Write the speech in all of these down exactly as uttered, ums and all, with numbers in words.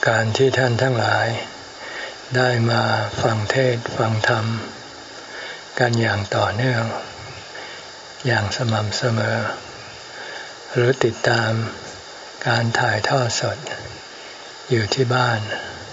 การที่ท่านทั้งหลายได้มาฟังเทศน์ฟังธรรมกันอย่างต่อเนื่องอย่างสม่ำเสมอหรือติดตามการถ่ายทอดสดอยู่ที่บ้าน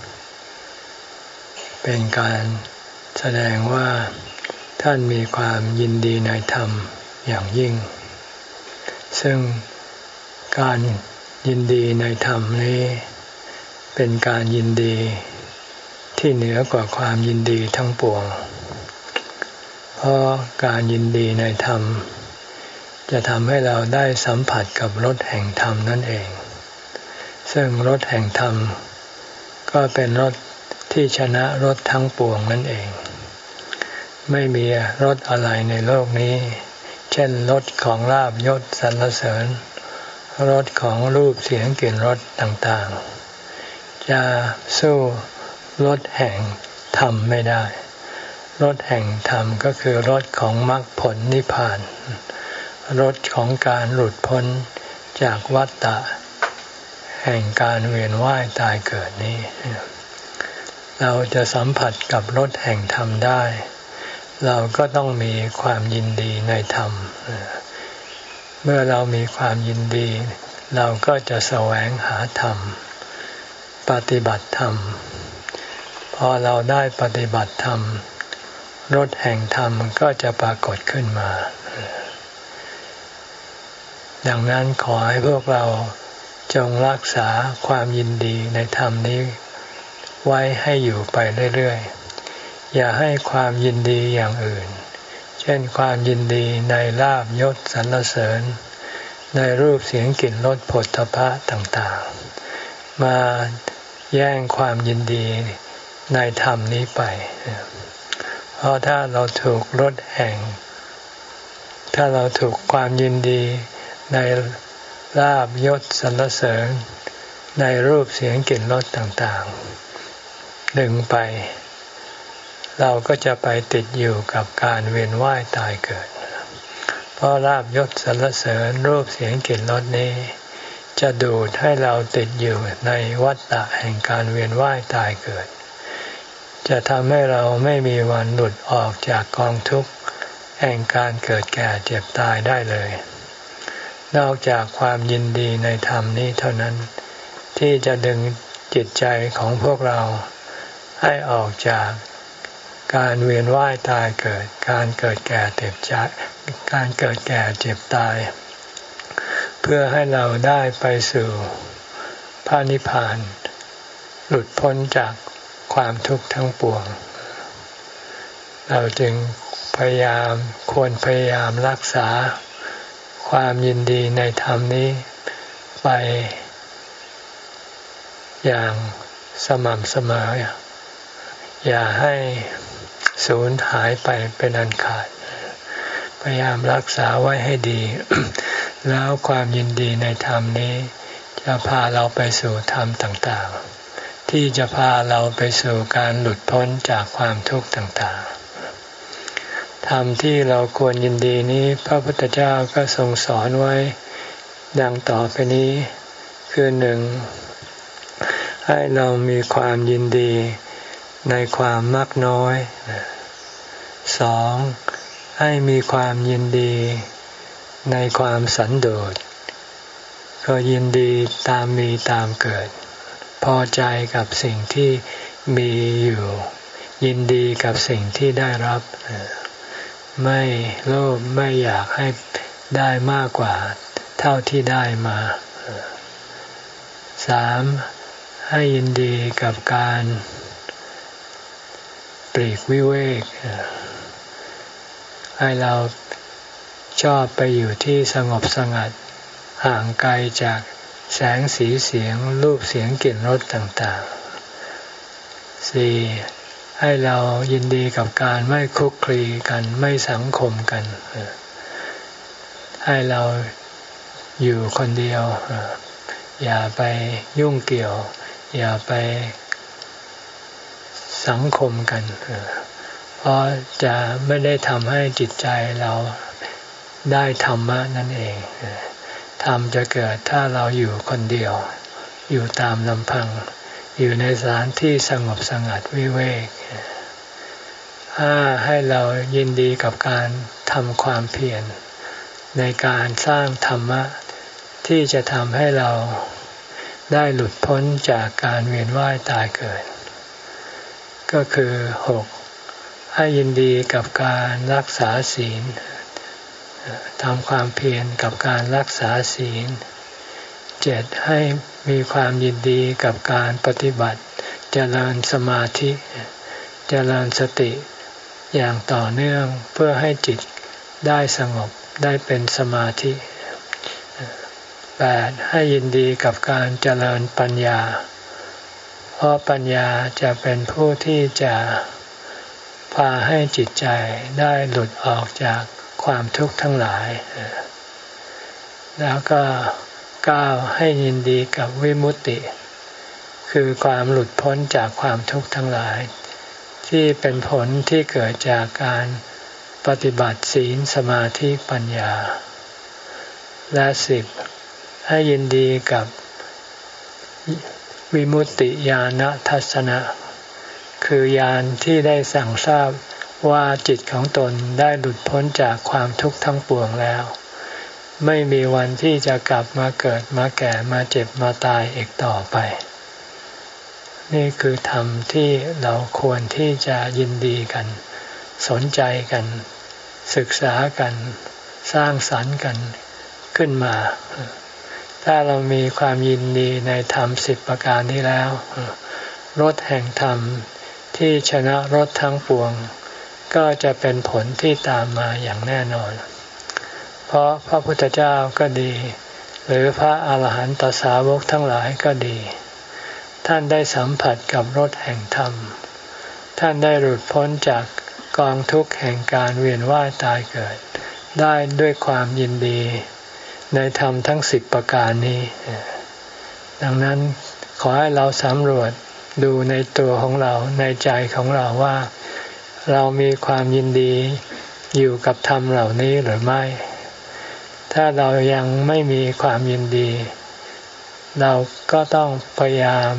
เป็นการแสดงว่าท่านมีความยินดีในธรรมอย่างยิ่งซึ่งการยินดีในธรรมนี้เป็นการยินดีที่เหนือกว่าความยินดีทั้งปวงเพราะการยินดีในธรรมจะทำให้เราได้สัมผัสกับรสแห่งธรรมนั่นเองซึ่งรสแห่งธรรมก็เป็นรสที่ชนะรสทั้งปวงนั่นเองไม่มีรสอะไรในโลกนี้เช่นรสของลาภยศสรรเสริญรสของรูปเสียงกลิ่นรสต่างๆจะสู้รสแห่งธรรมไม่ได้รสแห่งธรรมก็คือรสของมรรคผลนิพพานรสของการหลุดพ้นจากวัฏฏะแห่งการเวียนว่ายตายเกิดนี้เราจะสัมผัสกับรสแห่งธรรมได้เราก็ต้องมีความยินดีในธรรมเมื่อเรามีความยินดีเราก็จะแสวงหาธรรมปฏิบัติธรรมพอเราได้ปฏิบัติธรรมรสแห่งธรรมก็จะปรากฏขึ้นมาดังนั้นขอให้พวกเราจงรักษาความยินดีในธรรมนี้ไว้ให้อยู่ไปเรื่อยๆอย่าให้ความยินดีอย่างอื่นเช่นความยินดีในลาภยศสรรเสริญในรูปเสียงกลิ่นรสโผฏฐัพพะต่างๆมาแย่งความยินดีในธรรมนี้ไปเพราะถ้าเราถูกรสแห่งถ้าเราถูกความยินดีในลาภยศสรรเสริญในรูปเสียงกลิ่นรสต่างๆดึงไปเราก็จะไปติดอยู่กับการเวียนว่ายตายเกิดเพราะลาภยศสรรเสริญรูปเสียงกลิ่นรสนี้จะดูดให้เราติดอยู่ในวัฏฏะแห่งการเวียนว่ายตายเกิดจะทำให้เราไม่มีวันหลุดออกจากกองทุกข์แห่งการเกิดแก่เจ็บตายได้เลยนอกจากความยินดีในธรรมนี้เท่านั้นที่จะดึงจิตใจของพวกเราให้ออกจากการเวียนว่ายตายเกิดการเกิดแก่เจ็บตายการเกิดแก่เจ็บตายเพื่อให้เราได้ไปสู่พระนิพพานหลุดพ้นจากความทุกข์ทั้งปวงเราจึงพยายามควรพยายามรักษาความยินดีในธรรมนี้ไปอย่างสม่ำเสมออย่าให้สูญหายไปเป็นอันขาดพยายามรักษาไว้ให้ดี แล้วความยินดีในธรรมนี้จะพาเราไปสู่ธรรมต่างๆที่จะพาเราไปสู่การหลุดพ้นจากความทุกข์ต่างๆธรรมที่เราควรยินดีนี้พระพุทธเจ้าก็ทรงสอนไว้ดังต่อไปนี้คือหนึ่งให้เรามีความยินดีในความมักน้อยสองให้มีความยินดีในความสันโดษก็ยินดีตามมีตามเกิดพอใจกับสิ่งที่มีอยู่ยินดีกับสิ่งที่ได้รับไม่โลภไม่อยากให้ได้มากกว่าเท่าที่ได้มาสามให้ยินดีกับการปลีกวิเวกให้เราชอบไปอยู่ที่สงบสงัดห่างไกลจากแสงสีเสียงรูปเสียงกลิ่นรสต่างๆสี่ให้เรายินดีกับการไม่คลุกคลีกันไม่สังคมกันให้เราอยู่คนเดียวอย่าไปยุ่งเกี่ยวอย่าไปสังคมกันเพราะจะไม่ได้ทำให้จิตใจเราได้ธรรมะนั่นเองธรรมจะเกิดถ้าเราอยู่คนเดียวอยู่ตามลำพังอยู่ในสถานที่สงบสงัดวิเวกห้าให้เรายินดีกับการทำความเพียรในการสร้างธรรมะที่จะทำให้เราได้หลุดพ้นจากการเวียนว่ายตายเกิดก็คือหกให้ยินดีกับการรักษาศีลทำความเพียรกับการรักษาศีลเจ็ดให้มีความยินดีกับการปฏิบัติเจริญสมาธิเจริญสติอย่างต่อเนื่องเพื่อให้จิตได้สงบได้เป็นสมาธิแปดให้ยินดีกับการเจริญปัญญาเพราะปัญญาจะเป็นผู้ที่จะพาให้จิตใจได้หลุดออกจากความทุกข์ทั้งหลายแล้วก็เก้าให้ยินดีกับวิมุตติคือความหลุดพ้นจากความทุกข์ทั้งหลายที่เป็นผลที่เกิดจากการปฏิบัติศีลสมาธิปัญญาและสิบให้ยินดีกับวิมุตติญาณทัสสนะคือญาณที่ได้สั่งทราบว่าจิตของตนได้หลุดพ้นจากความทุกข์ทั้งปวงแล้วไม่มีวันที่จะกลับมาเกิดมาแก่มาเจ็บมาตายอีกต่อไปนี่คือธรรมที่เราควรที่จะยินดีกันสนใจกันศึกษากันสร้างสรรค์กันขึ้นมาถ้าเรามีความยินดีในธรรมสิบประการนี้แล้วรสแห่งธรรมที่ชนะรสทั้งปวงก็จะเป็นผลที่ตามมาอย่างแน่นอนเพราะพระพุทธเจ้าก็ดีหรือพระอาหารหันตสาวกทั้งหลายก็ดีท่านได้สัมผัสกับรสแห่งธรรมท่านได้หลุดพ้นจากกองทุกข์แห่งการเวียนว่ายตายเกิดได้ด้วยความยินดีในธรรมทั้งสิบประการนี้ดังนั้นขอให้เราสำรวจดูในตัวของเราในใจของเราว่าเรามีความยินดีอยู่กับธรรมเหล่านี้หรือไม่ถ้าเรายังไม่มีความยินดีเราก็ต้องพยายาม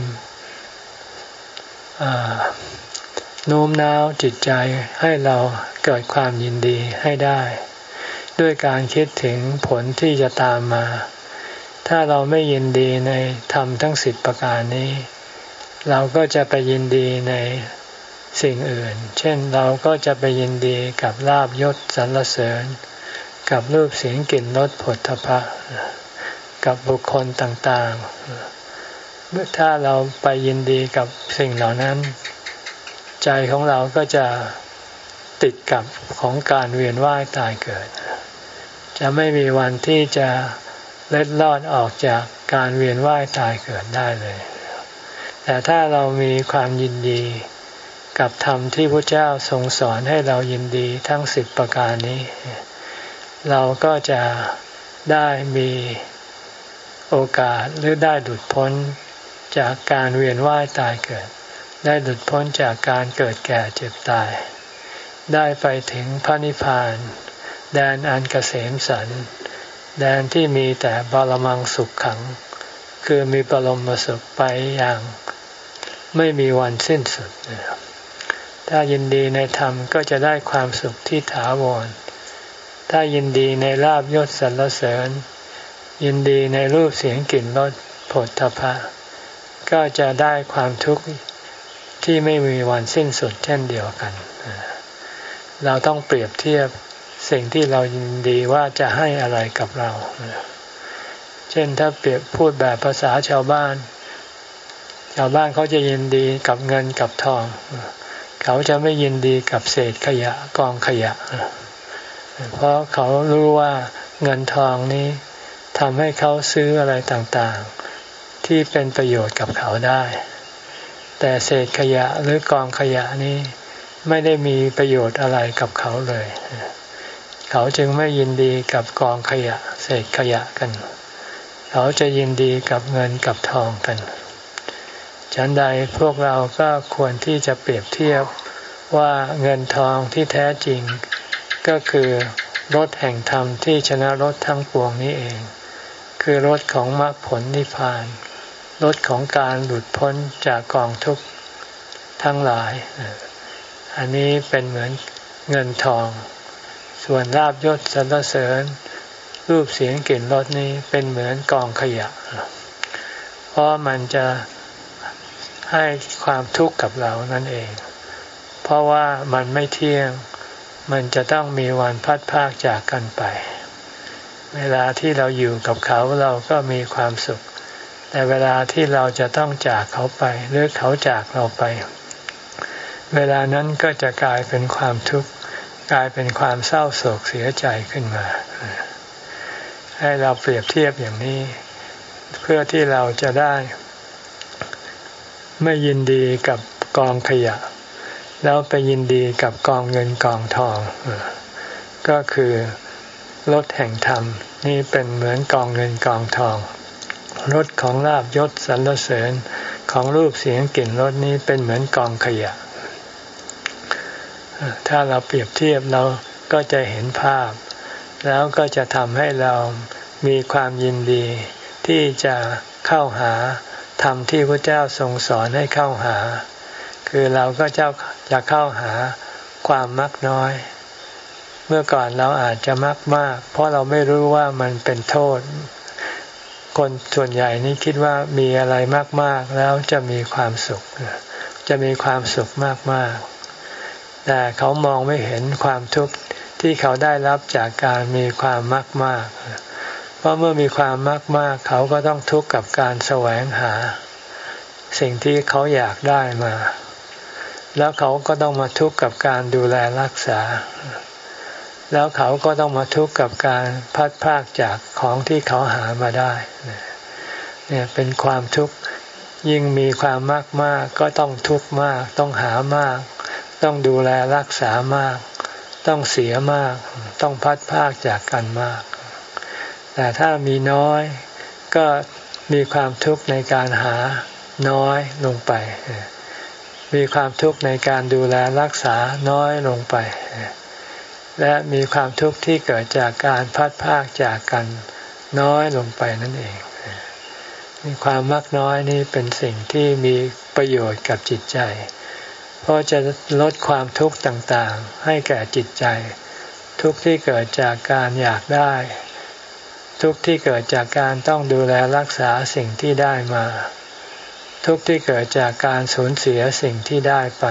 โน้มน้าวจิตใจให้เราเกิดความยินดีให้ได้ด้วยการคิดถึงผลที่จะตามมาถ้าเราไม่ยินดีในธรรมทั้งสิบประการนี้เราก็จะไปยินดีในสิ่งอื่นเช่นเราก็จะไปยินดีกับลาภยศสรรเสริญกับรูปเสียงกลิ่นรสผลทพะกับบุคคลต่างๆเมื่อถ้าเราไปยินดีกับสิ่งเหล่านั้นใจของเราก็จะติดกับของการเวียนว่ายตายเกิดจะไม่มีวันที่จะเล็ดลอดออกจากการเวียนว่ายตายเกิดได้เลยแต่ถ้าเรามีความยินดีกับธรรมที่พระเจ้าทรงสอนให้เรายินดีทั้งสิบประการนี้เราก็จะได้มีโอกาสหรือได้หลุดพ้นจากการเวียนว่ายตายเกิดได้หลุดพ้นจากการเกิดแก่เจ็บตายได้ไปถึงพระนิพพานแดนอันเกษมสันต์แดนที่มีแต่บรมังสุขขังคือมีปรมสุขไปอย่างไม่มีวันสิ้นสุดถ้ายินดีในธรรมก็จะได้ความสุขที่ถาวรถ้ายินดีในลาภยศสรรเสริญยินดีในรูปเสียงกลิ่นรสโผฏฐัพพะก็จะได้ความทุกข์ที่ไม่มีวันสิ้นสุดเช่นเดียวกันเราต้องเปรียบเทียบสิ่งที่เรายินดีว่าจะให้อะไรกับเราเช่นถ้าเปรียบพูดแบบภาษาชาวบ้านชาวบ้านเขาจะยินดีกับเงินกับทองเขาจะไม่ยินดีกับเศษขยะกองขยะเพราะเขารู้ว่าเงินทองนี้ทำให้เขาซื้ออะไรต่างๆที่เป็นประโยชน์กับเขาได้แต่เศษขยะหรือกองขยะนี้ไม่ได้มีประโยชน์อะไรกับเขาเลยเขาจึงไม่ยินดีกับกองขยะเศษขยะกันเขาจะยินดีกับเงินกับทองกันฉันใดพวกเราก็ควรที่จะเปรียบเทียบว่าเงินทองที่แท้จริงก็คือรสแห่งธรรมที่ชนะรสทั้งปวงนี้เองคือรสของมรรคผลนิพพานรถของการหลุดพ้นจากกองทุกข์ทั้งหลายอันนี้เป็นเหมือนเงินทองส่วนลาภยศสรรเสริญรูปเสียงกลิ่นรสนี้เป็นเหมือนกองขยะเพราะมันจะให้ความทุกข์กับเรานั่นเองเพราะว่ามันไม่เที่ยงมันจะต้องมีวันพัดพรากจากกันไปเวลาที่เราอยู่กับเขาเราก็มีความสุขแต่เวลาที่เราจะต้องจากเขาไปหรือเขาจากเราไปเวลานั้นก็จะกลายเป็นความทุกข์กลายเป็นความเศร้าโศกเสียใจขึ้นมาให้เราเปรียบเทียบอย่างนี้เพื่อที่เราจะได้ไม่ยินดีกับกองขยะแล้วไปยินดีกับกองเงินกองทองก็คือรถแห่งธรรมนี่เป็นเหมือนกองเงินกองทองรถของลาภยศสรรเสริญของรูปเสียงกลิ่นรสนี้เป็นเหมือนกองขยะถ้าเราเปรียบเทียบเราก็จะเห็นภาพแล้วก็จะทำให้เรามีความยินดีที่จะเข้าหาธรรมที่พระเจ้าทรงสอนให้เข้าหาคือเราก็จะจะเข้าหาความมักน้อยเมื่อก่อนเราอาจจะมักมากเพราะเราไม่รู้ว่ามันเป็นโทษคนส่วนใหญ่นี่คิดว่ามีอะไรมากๆแล้วจะมีความสุขจะมีความสุขมากๆแต่เขามองไม่เห็นความทุกข์ที่เขาได้รับจากการมีความมากๆเพราะเมื่อมีความมากๆเขาก็ต้องทุกข์กับการแสวงหาสิ่งที่เขาอยากได้มาแล้วเขาก็ต้องมาทุกข์กับการดูแลรักษาแล้วเขาก็ต้องมาทุกข์กับการพัดพรากจากของที่เขาหามาได้เนี่ยเป็นความทุกข์ยิ่งมีความมากมากก็ต้องทุกข์มากต้องหามากต้องดูแลรักษามากต้องเสียมากต้องพัดพรากจากกันมากแต่ถ้ามีน้อยก็มีความทุกข์ในการหาน้อยลงไปมีความทุกข์ในการดูแลรักษาน้อยลงไปและมีความทุกข์ที่เกิดจากการพัดพรากจากกันน้อยลงไปนั่นเองความมักน้อยนี่เป็นสิ่งที่มีประโยชน์กับจิตใจเพราะจะลดความทุกข์ต่างๆให้แก่จิตใจทุกข์ที่เกิดจากการอยากได้ทุกข์ที่เกิดจากการต้องดูแลรักษาสิ่งที่ได้มาทุกข์ที่เกิดจากการสูญเสียสิ่งที่ได้ไป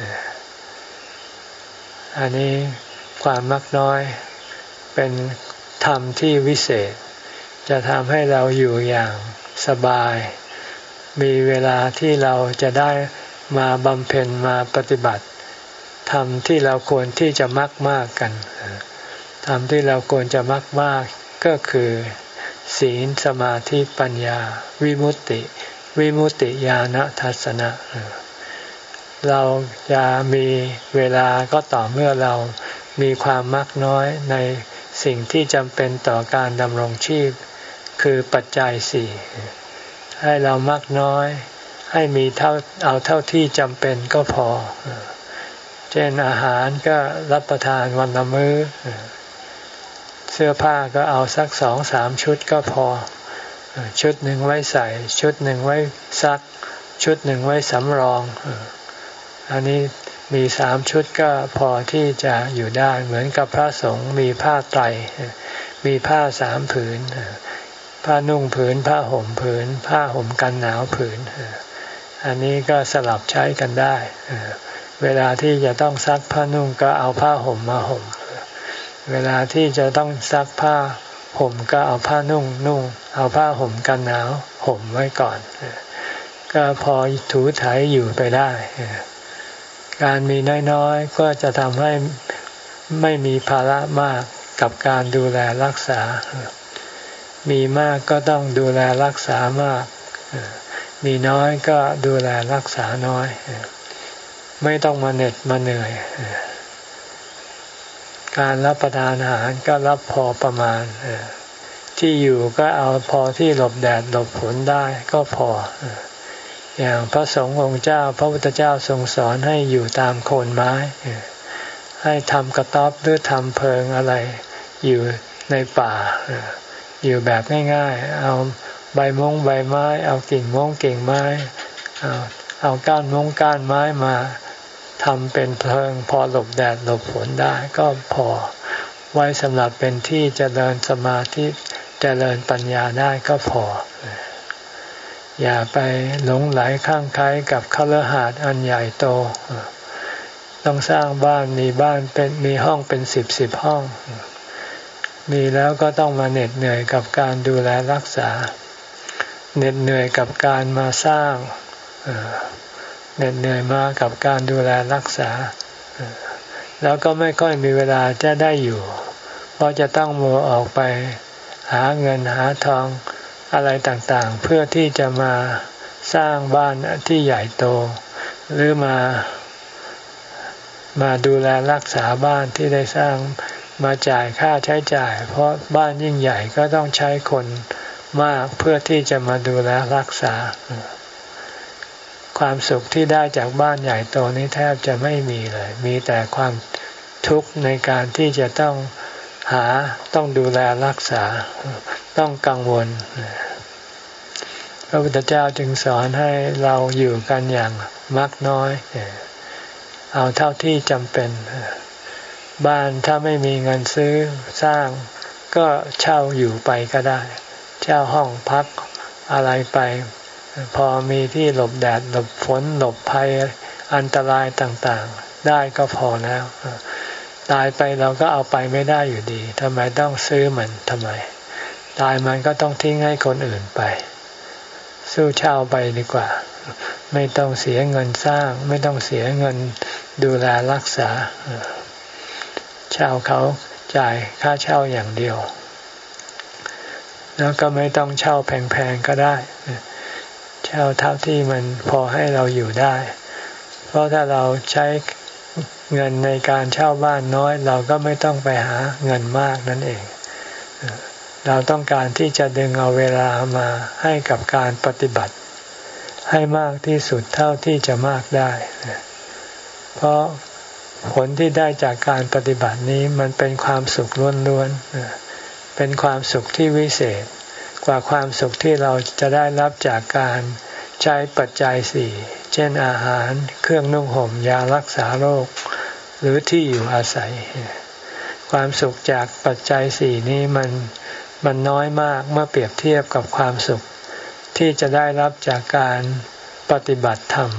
อันนี้ความมักน้อยเป็นธรรมที่วิเศษจะทำให้เราอยู่อย่างสบายมีเวลาที่เราจะได้มาบำเพ็ญมาปฏิบัติธรรมที่เราควรที่จะมักมากกันธรรมที่เราควรจะมักมากก็คือศีลสมาธิปัญญาวิมุตติวิมุตติญาณทัสสนะเราจะมีเวลาก็ต่อเมื่อเรามีความมักน้อยในสิ่งที่จำเป็นต่อการดำรงชีพคือปัจจัยสี่ให้เรามักน้อยให้มีเท่าเอาเท่าที่จำเป็นก็พอเช่นอาหารก็รับประทานวันละมื้อเสื้อผ้าก็เอาสักสองสามชุดก็พอชุดหนึ่งไว้ใส่ชุดหนึ่งไว้ซักชุดหนึ่งไว้สำรองอันนี้มีสามชุดก็พอที่จะอยู่ได้เหมือนกับพระสงฆ์มีผ้าไตรมีผ้าสามผืนผ้านุ่งผืนผ้าห่มผืนผ้าห่มกันหนาวผืนอันนี้ก็สลับใช้กันได้เวลาที่จะต้องซักผ้านุ่งก็เอาผ้าห่มมาห่มเวลาที่จะต้องซักผ้าห่มก็เอาผ้านุ่งนุ่งเอาผ้าห่มกันหนาวห่มไว้ก่อนก็พอถูถ่ายอยู่ไปได้การมีน้อยๆก็จะทำให้ไม่มีภาระมากกับการดูแลรักษามีมากก็ต้องดูแลรักษามากมีน้อยก็ดูแลรักษาน้อยไม่ต้องมาเหน็ดมาเหนื่อยการรับประทานอาหารก็รับพอประมาณที่อยู่ก็เอาพอที่หลบแดดหลบฝนได้ก็พออย่างพระสงฆ์องค์เจ้าพระพุทธเจ้าทรงสอนให้อยู่ตามโคนไม้ให้ทำกระต๊อบหรือทำเพิงอะไรอยู่ในป่าอยู่แบบง่ายๆเอาใบมงใบไม้เอากิ่งมงกิ่งไม้เอาเอาก้านมงก้านไม้มาทำเป็นเพลิงพอหลบแดดหลบฝนได้ก็พอไว้สำหรับเป็นที่เจริญสมาธิเจริญปัญญาได้ก็พออย่าไปหลงไหลข้างใครกับคฤหาสน์อันใหญ่โตต้องสร้างบ้านมีบ้านเป็นมีห้องเป็นสิบสิบห้องมีแล้วก็ต้องมาเหน็ดเหนื่อยกับการดูแลรักษาเหน็ดเหนื่อยกับการมาสร้างเหน็ดเหนื่อยมากับการดูแลรักษาแล้วก็ไม่ค่อยมีเวลาจะได้อยู่เพราะจะต้องมัวออกไปหาเงินหาทองอะไรต่างๆเพื่อที่จะมาสร้างบ้านที่ใหญ่โตหรือมามาดูแลรักษาบ้านที่ได้สร้างมาจ่ายค่าใช้จ่ายเพราะบ้านยิ่งใหญ่ก็ต้องใช้คนมากเพื่อที่จะมาดูแลรักษาความสุขที่ได้จากบ้านใหญ่โตนี้แทบจะไม่มีเลยมีแต่ความทุกข์ในการที่จะต้องหาต้องดูแลรักษาต้องกังวลพระพุทธเจ้าจึงสอนให้เราอยู่กันอย่างมักน้อยเอาเท่าที่จำเป็นบ้านถ้าไม่มีเงินซื้อสร้างก็เช่าอยู่ไปก็ได้เช่าห้องพักอะไรไปพอมีที่หลบแดดหลบฝนหลบภัยอันตรายต่างๆได้ก็พอแล้วตายไปเราก็เอาไปไม่ได้อยู่ดีทำไมต้องซื้อมันทำไมตายมันก็ต้องทิ้งให้คนอื่นไปสู้เช่าไปดีกว่าไม่ต้องเสียเงินสร้างไม่ต้องเสียเงินดูแลรักษาเช่าเขาจ่ายค่าเช่าอย่างเดียวแล้วก็ไม่ต้องเช่าแพงๆก็ได้เช่าเท่าที่มันพอให้เราอยู่ได้เพราะถ้าเราใช้เงินในการเช่าบ้านน้อยเราก็ไม่ต้องไปหาเงินมากนั่นเองเราต้องการที่จะดึงเอาเวลามาให้กับการปฏิบัติให้มากที่สุดเท่าที่จะมากได้เพราะผลที่ได้จากการปฏิบัตินี้มันเป็นความสุขล้วนๆเป็นความสุขที่วิเศษกว่าความสุขที่เราจะได้รับจากการใช้ปัจจัยสี่เช่นอาหารเครื่องนุ่งห่มยารักษาโรคหรือที่อยู่อาศัยความสุขจากปัจจัยสี่นี้มันมันน้อยมากเมื่อเปรียบเทียบกับความสุขที่จะได้รับจากการปฏิบัติธรรม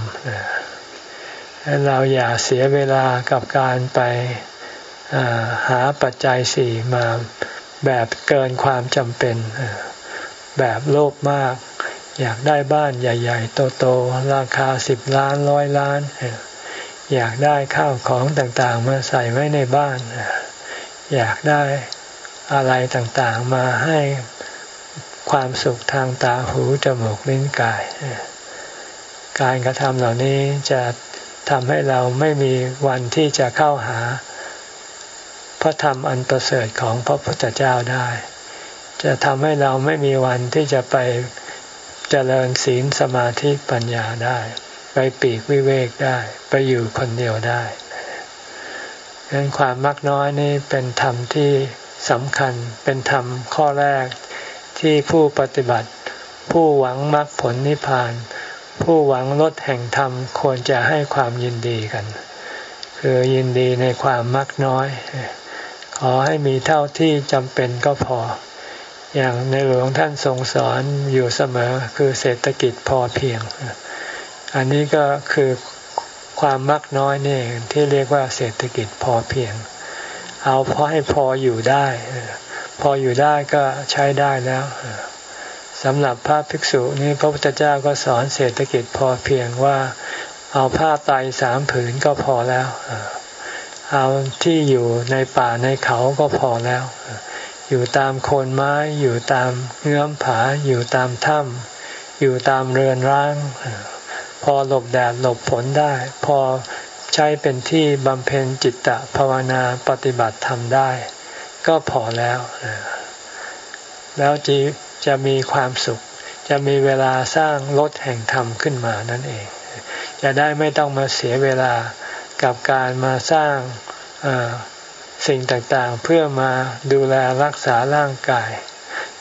เราอย่าเสียเวลากับการไปหาปัจจัยสี่มาแบบเกินความจำเป็นแบบโลภมากอยากได้บ้านใหญ่ๆโตๆราคาสิบล้านร้อยล้านอยากได้ข้าวของต่างๆมาใส่ไว้ในบ้านอยากได้อะไรต่างๆมาให้ความสุขทางตาหูจมูกลิ้นกายการกระทำเหล่านี้จะทำให้เราไม่มีวันที่จะเข้าหาพระธรรมอันประเสริฐของพระพุทธเจ้าได้จะทำให้เราไม่มีวันที่จะไปเจริญศีลสมาธิปัญญาได้ไปปีกวิเวกได้ไปอยู่คนเดียวได้ดังนั้นความมักน้อยนี่เป็นธรรมที่สำคัญเป็นธรรมข้อแรกที่ผู้ปฏิบัติผู้หวังมรรคผลนิพพานผู้หวังลดแห่งธรรมควรจะให้ความยินดีกันคือยินดีในความมักน้อยขอให้มีเท่าที่จำเป็นก็พออย่างในหลวงท่านทรงสอนอยู่เสมอคือเศรษฐกิจพอเพียงอันนี้ก็คือความมักน้อยนี่ที่เรียกว่าเศรษฐกิจพอเพียงเอาพอให้พออยู่ได้พออยู่ได้ก็ใช้ได้แล้วสำหรับพระภิกษุนี้พระพุทธเจ้าก็สอนเศรษฐกิจพอเพียงว่าเอาผ้าไตรสามผืนก็พอแล้วเอาที่อยู่ในป่าในเขาก็พอแล้วอยู่ตามโคนไม้อยู่ตามเงื้อมผาอยู่ตามถ้ำอยู่ตามเรือนร้างพอหลบแดดหลบฝนได้พอใช้เป็นที่บำเพ็ญจิตตภาวนาปฏิบัติธรรมได้ก็พอแล้วแล้วจะจะมีความสุขจะมีเวลาสร้างรถแห่งธรรมขึ้นมานั่นเองจะได้ไม่ต้องมาเสียเวลากับการมาสร้างสิ่งต่างๆเพื่อมาดูแลรักษาร่างกายท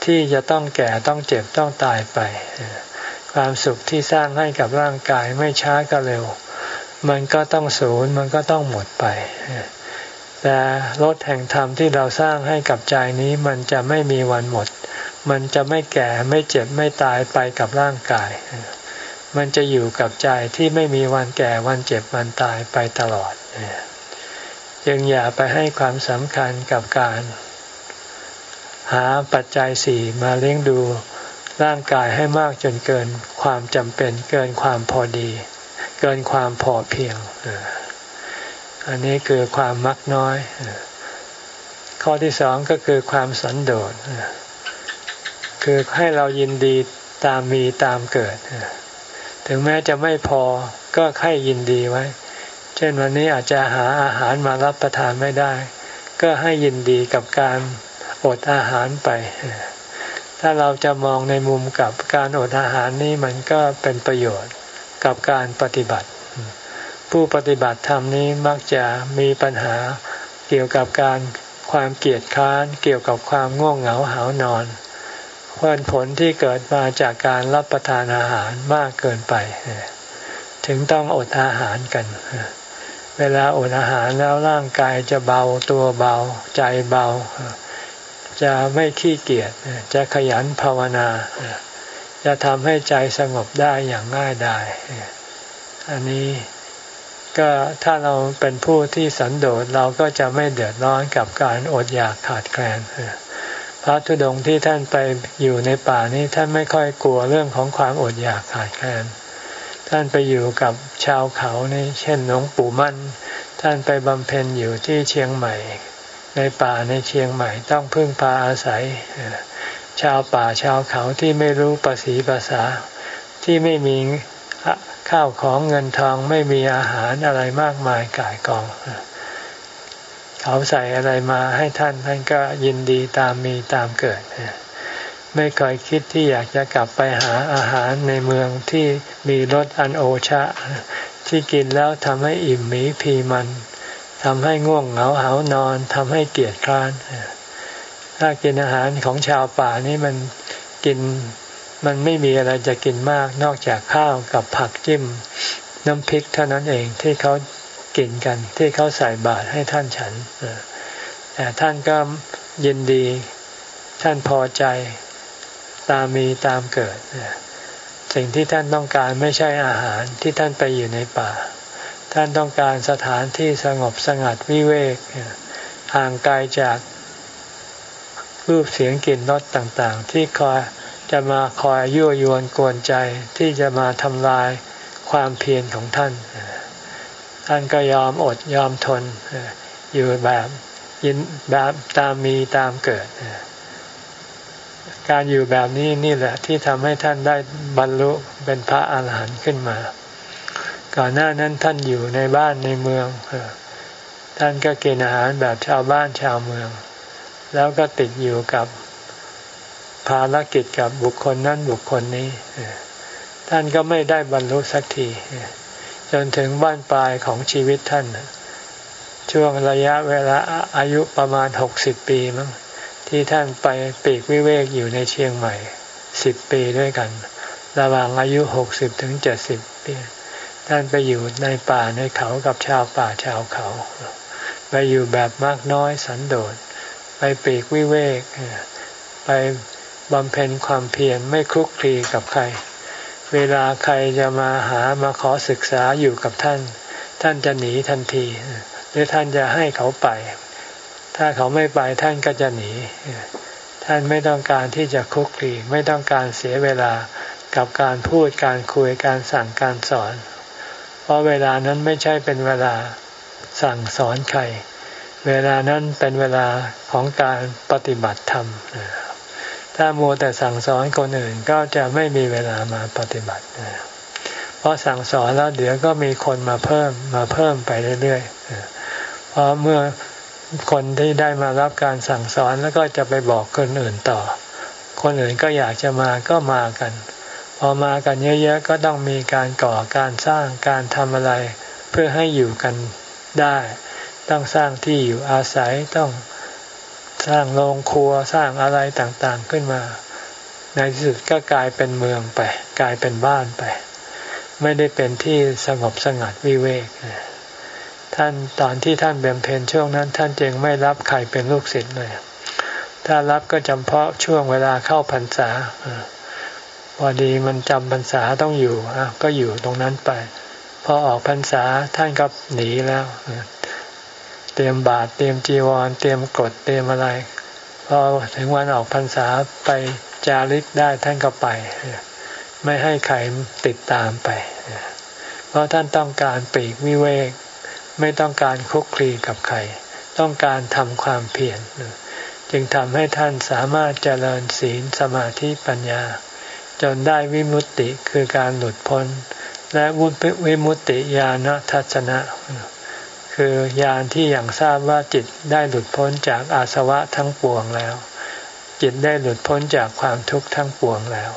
ที่จะต้องแก่ต้องเจ็บต้องตายไปความสุขที่สร้างให้กับร่างกายไม่ช้าก็เร็วมันก็ต้องสูญมันก็ต้องหมดไปแต่รถแห่งธรรมที่เราสร้างให้กับใจนี้มันจะไม่มีวันหมดมันจะไม่แก่ไม่เจ็บไม่ตายไปกับร่างกายมันจะอยู่กับใจที่ไม่มีวันแก่วันเจ็บวันตายไปตลอดจึงอย่าไปให้ความสำคัญกับการหาปัจจัยสี่มาเลี้ยงดูร่างกายให้มากจนเกินความจำเป็นเกินความพอดีเกินความพอเพียงอันนี้คือความมักน้อยข้อที่สองก็คือความสันโดษคือให้เรายินดีตามมีตามเกิดถึงแม้จะไม่พอก็ให้ยินดีไว้เช่นวันนี้อาจจะหาอาหารมารับประทานไม่ได้ก็ให้ยินดีกับการอดอาหารไปถ้าเราจะมองในมุมกับการอดอาหารนี้มันก็เป็นประโยชน์กับการปฏิบัติผู้ปฏิบัติธรรมนี้มักจะมีปัญหาเกี่ยวกับการความเกียจคร้านเกี่ยวกับความง่วงเหงาหาวนอนผลผลที่เกิดมาจากการรับประทานอาหารมากเกินไปถึงต้องอดอาหารกันเวลาอดอาหารแล้วร่างกายจะเบาตัวเบาใจเบาจะไม่ขี้เกียจจะขยันภาวนาจะทำให้ใจสงบได้อย่างง่ายดายอันนี้ก็ถ้าเราเป็นผู้ที่สันโดษเราก็จะไม่เดือดร้อนกับการอดอยากขาดแคลนพระธุดงค์ที่ท่านไปอยู่ในป่านี้ท่านไม่ค่อยกลัวเรื่องของความอดอยากขาดแคลนท่านไปอยู่กับชาวเขานี่เช่นหลวงปู่มั่นท่านไปบำเพ็ญอยู่ที่เชียงใหม่ในป่าในเชียงใหม่ต้องพึ่งพาอาศัยชาวป่าชาวเขาที่ไม่รู้ภาษีภาษาที่ไม่มีข้าวของเงินทองไม่มีอาหารอะไรมากมายก่ายกองเขาใส่อะไรมาให้ท่านท่านก็ยินดีตามมีตามเกิดไม่เคยคิดที่อยากจะกลับไปหาอาหารในเมืองที่มีรสอันโอชะที่กินแล้วทำให้อิ่มหมีพีมันทำให้ง่วงเหงาหาวนอนทำให้เกียจคร้านถ้ากินอาหารของชาวป่านี่มันกินมันไม่มีอะไรจะกินมากนอกจากข้าวกับผักจิ้มน้ำพริกเท่านั้นเองที่เขากินกันที่เขาใส่บาตรให้ท่านฉันแต่ท่านก็ยินดีท่านพอใจตามมีตามเกิดสิ่งที่ท่านต้องการไม่ใช่อาหารที่ท่านไปอยู่ในป่าท่านต้องการสถานที่สงบสงัดวิเวกห่างไกลจากรูปเสียงกลิ่นรสต่างๆที่คอยจะมาคอยยั่วยวนกวนใจที่จะมาทำลายความเพียรของท่านท่านก็ยอมอดยอมทนอยู่แบบยินแบบตามมีตามเกิดการอยู่แบบนี้นี่แหละที่ทำให้ท่านได้บรรลุเป็นพระอาหารหันต์ขึ้นมาก่อนหน้านั้นท่านอยู่ในบ้านในเมืองท่านก็กินอาหารแบบชาวบ้านชาวเมืองแล้วก็ติดอยู่กับภารกิจกับบุคคลนั้นบุคคลนี้ท่านก็ไม่ได้บรรลุสักทีจนถึงบ้านปลายของชีวิตท่านช่วงระยะเวลาอายุประมาณหกสิบปีมั้งที่ท่านไปปีกวิเวกอยู่ในเชียงใหม่สิบปีด้วยกันระหว่างอายุหกสิบถึงเจ็ดสิบปีท่านไปอยู่ในป่าในเขากับชาวป่าชาวเขาไปอยู่แบบมากน้อยสันโดษไปปีกวิเวกไปบำเพ็ญความเพียรไม่คลุกคลีกับใครเวลาใครจะมาหามาขอศึกษาอยู่กับท่านท่านจะหนีทันทีหรือท่านจะให้เขาไปถ้าเขาไม่ไปท่านก็จะหนีท่านไม่ต้องการที่จะคลุกคลีไม่ต้องการเสียเวลากับการพูดการคุยการสั่งการสอนเพราะเวลานั้นไม่ใช่เป็นเวลาสั่งสอนใครเวลานั้นเป็นเวลาของการปฏิบัติธรรมถ้ามัวแต่สั่งสอนคนอื่นก็จะไม่มีเวลามาปฏิบัติเพราะสั่งสอนแล้วเดี๋ยวก็มีคนมาเพิ่มมาเพิ่มไปเรื่อยๆเพราะเมื่อคนที่ได้มารับการสั่งสอนแล้วก็จะไปบอกคนอื่นต่อคนอื่นก็อยากจะมาก็มากันพอมากันเยอะๆก็ต้องมีการก่อการสร้างการทำอะไรเพื่อให้อยู่กันได้ต้องสร้างที่อยู่อาศัยต้องสร้างโรงครัวสร้างอะไรต่างๆขึ้นมาในที่สุดก็กลายเป็นเมืองไปกลายเป็นบ้านไปไม่ได้เป็นที่สงบสงัดวิเวกท่านตอนที่ท่านบำเพ็ญช่วงนั้นท่านจึงไม่รับใครเป็นลูกศิษย์เลยถ้ารับก็จำเพาะช่วงเวลาเข้าพรรษาพอดีมันจำพรรษาต้องอยู่ก็อยู่ตรงนั้นไปพอออกพรรษาท่านก็หนีแล้วเตรียมบาตรเตรียมจีวรเตรียมกฎเตรียมอะไรพอถึงวันออกพรรษาไปจาริกได้ท่านก็ไปไม่ให้ใครติดตามไปเพราะท่านต้องการปลีกวิเวกไม่ต้องการคลุกคลีกับใครต้องการทำความเพียรจึงทำให้ท่านสามารถเจริญศีลสมาธิปัญญาจนได้วิมุตติคือการหลุดพ้นและวิมุตติญาณทัศนะคือญาณที่อย่างทราบว่าจิตได้หลุดพ้นจากอาสวะทั้งปวงแล้วจิตได้หลุดพ้นจากความทุกข์ทั้งปวงแล้ว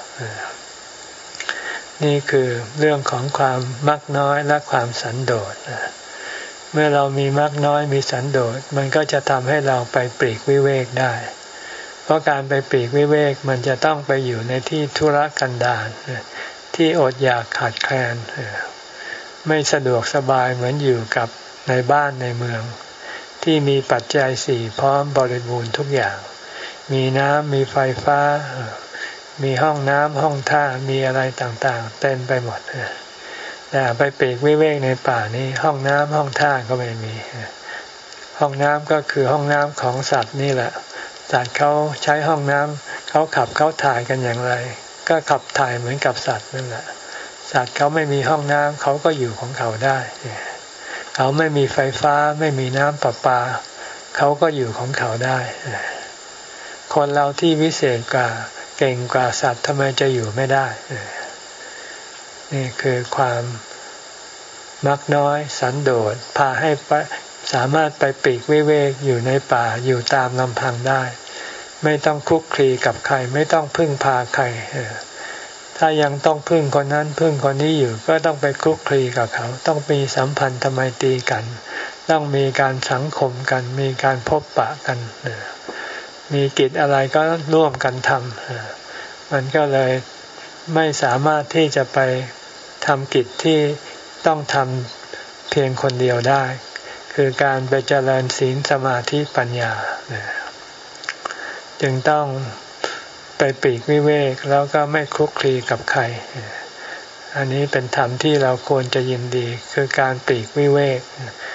นี่คือเรื่องของความมักน้อยและความสันโดษเมื่อเรามีมักน้อยมีสันโดษมันก็จะทำให้เราไปปลีกวิเวกได้เพราะการไปปลีกวิเวกมันจะต้องไปอยู่ในที่ทุรกันดารที่อดอยากขาดแคลนไม่สะดวกสบายเหมือนอยู่กับในบ้านในเมืองที่มีปัจจัยสี่พร้อมบริบูรณ์ทุกอย่างมีน้ำมีไฟฟ้ามีห้องน้ำห้องท่ามีอะไรต่างๆเต็มไปหมดแต่ไปปลีกวิเวกในป่านี้ห้องน้ำห้องท่าก็ไม่มีห้องน้ำก็คือห้องน้ำของสัตว์นี่แหละสัตว์เขาใช้ห้องน้ำเขาขับเขาถ่ายกันอย่างไรก็ขับถ่ายเหมือนกับสัตว์นั่นแหละสัตว์เขาไม่มีห้องน้ำเขาก็อยู่ของเขาได้เขาไม่มีไฟฟ้าไม่มีน้ำประปาเขาก็อยู่ของเขาได้คนเราที่วิเศษกว่าเก่งกว่าสัตว์ทำไมจะอยู่ไม่ได้นี่คือความมักน้อยสันโดษพาให้สามารถไปปลีกวิเวกอยู่ในป่าอยู่ตามลำพังได้ไม่ต้องคลุกคลีกับใครไม่ต้องพึ่งพาใครถ้ายังต้องพึ่งคนนั้นพึ่งคนนี้อยู่ก็ต้องไปคลุกคลีกับเขาต้องมีสัมพันธไมตรีกันต้องมีการสังคมกันมีการพบปะกันมีกิจอะไรก็ร่วมกันทำมันก็เลยไม่สามารถที่จะไปทำกิจที่ต้องทำเพียงคนเดียวได้คือการไปเจริญศีลสมาธิปัญญาจึงต้องไปปลีกวิเวกแล้วก็ไม่คลุกคลีกับใครอันนี้เป็นธรรมที่เราควรจะยินดีคือการปลีกวิเวก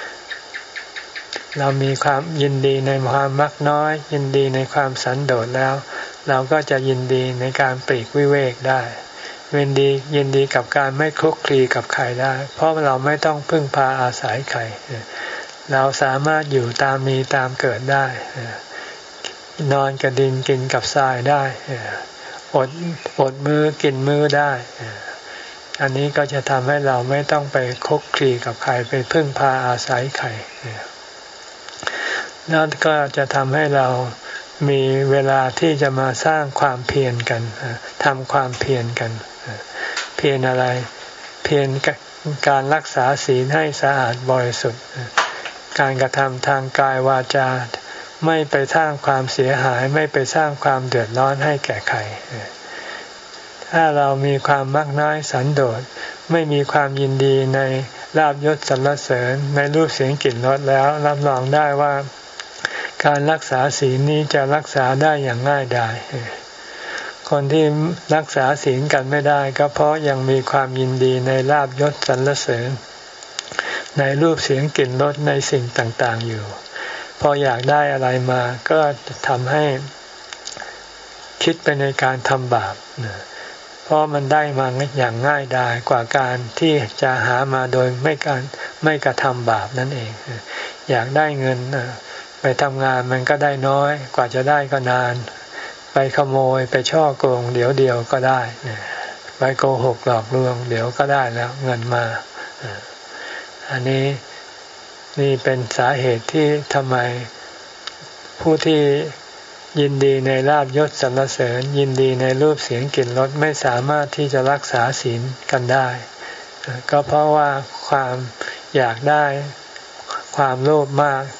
เรามีความยินดีในความมักน้อยยินดีในความสันโดษแล้วเราก็จะยินดีในการปลีกวิเวกได้ยินดียินดีกับการไม่คลุกคลีกับใครได้เพราะเราไม่ต้องพึ่งพาอาศัยใครเราสามารถอยู่ตามมีตามเกิดได้นอนกับดินกินกับทรายได้อดอดมื้อกินมื้อได้อันนี้ก็จะทำให้เราไม่ต้องไปคลุกคลีกับใครไปพึ่งพาอาศัยใครนั่นก็จะทำให้เรามีเวลาที่จะมาสร้างความเพียรกันทำความเพียรกันเพียรอะไรเพียรการรักษาศีลให้สะอาดบริสุทธิ์การกระทำทางกายวาจาไม่ไปสร้างความเสียหายไม่ไปสร้างความเดือดร้อนให้แก่ใครถ้าเรามีความมักน้อยสันโดษไม่มีความยินดีในลาภยศสรรเสริญในรูปเสียงกลิ่นรสแล้วรับรองได้ว่าการรักษาศีลนี้จะรักษาได้อย่างง่ายดายคนที่รักษาศีลกันไม่ได้ก็เพราะยังมีความยินดีในลาภยศสรรเสริญในรูปเสียงกลิ่นรสในสิ่งต่างๆอยู่พออยากได้อะไรมาก็ทำให้คิดไปในการทำบาปเพราะมันได้มาอย่างง่ายดายกว่าการที่จะหามาโดยไม่การไม่กระทำบาปนั่นเองอยากได้เงินไปทำงานมันก็ได้น้อยกว่าจะได้ก็นานไปขโมยไปช่อโกงเดี๋ยวเดียวก็ได้ไปโกหกหลอกลวงเดี๋ยวก็ได้แล้วเงินมาอันนี้นี่เป็นสาเหตุที่ทำไมผู้ที่ยินดีในลาภยศสรรเสริญยินดีในรูปเสียงกลิ่นรสไม่สามารถที่จะรักษาศีลกันได้ก็เพราะว่าความอยากได้ความโลภมาก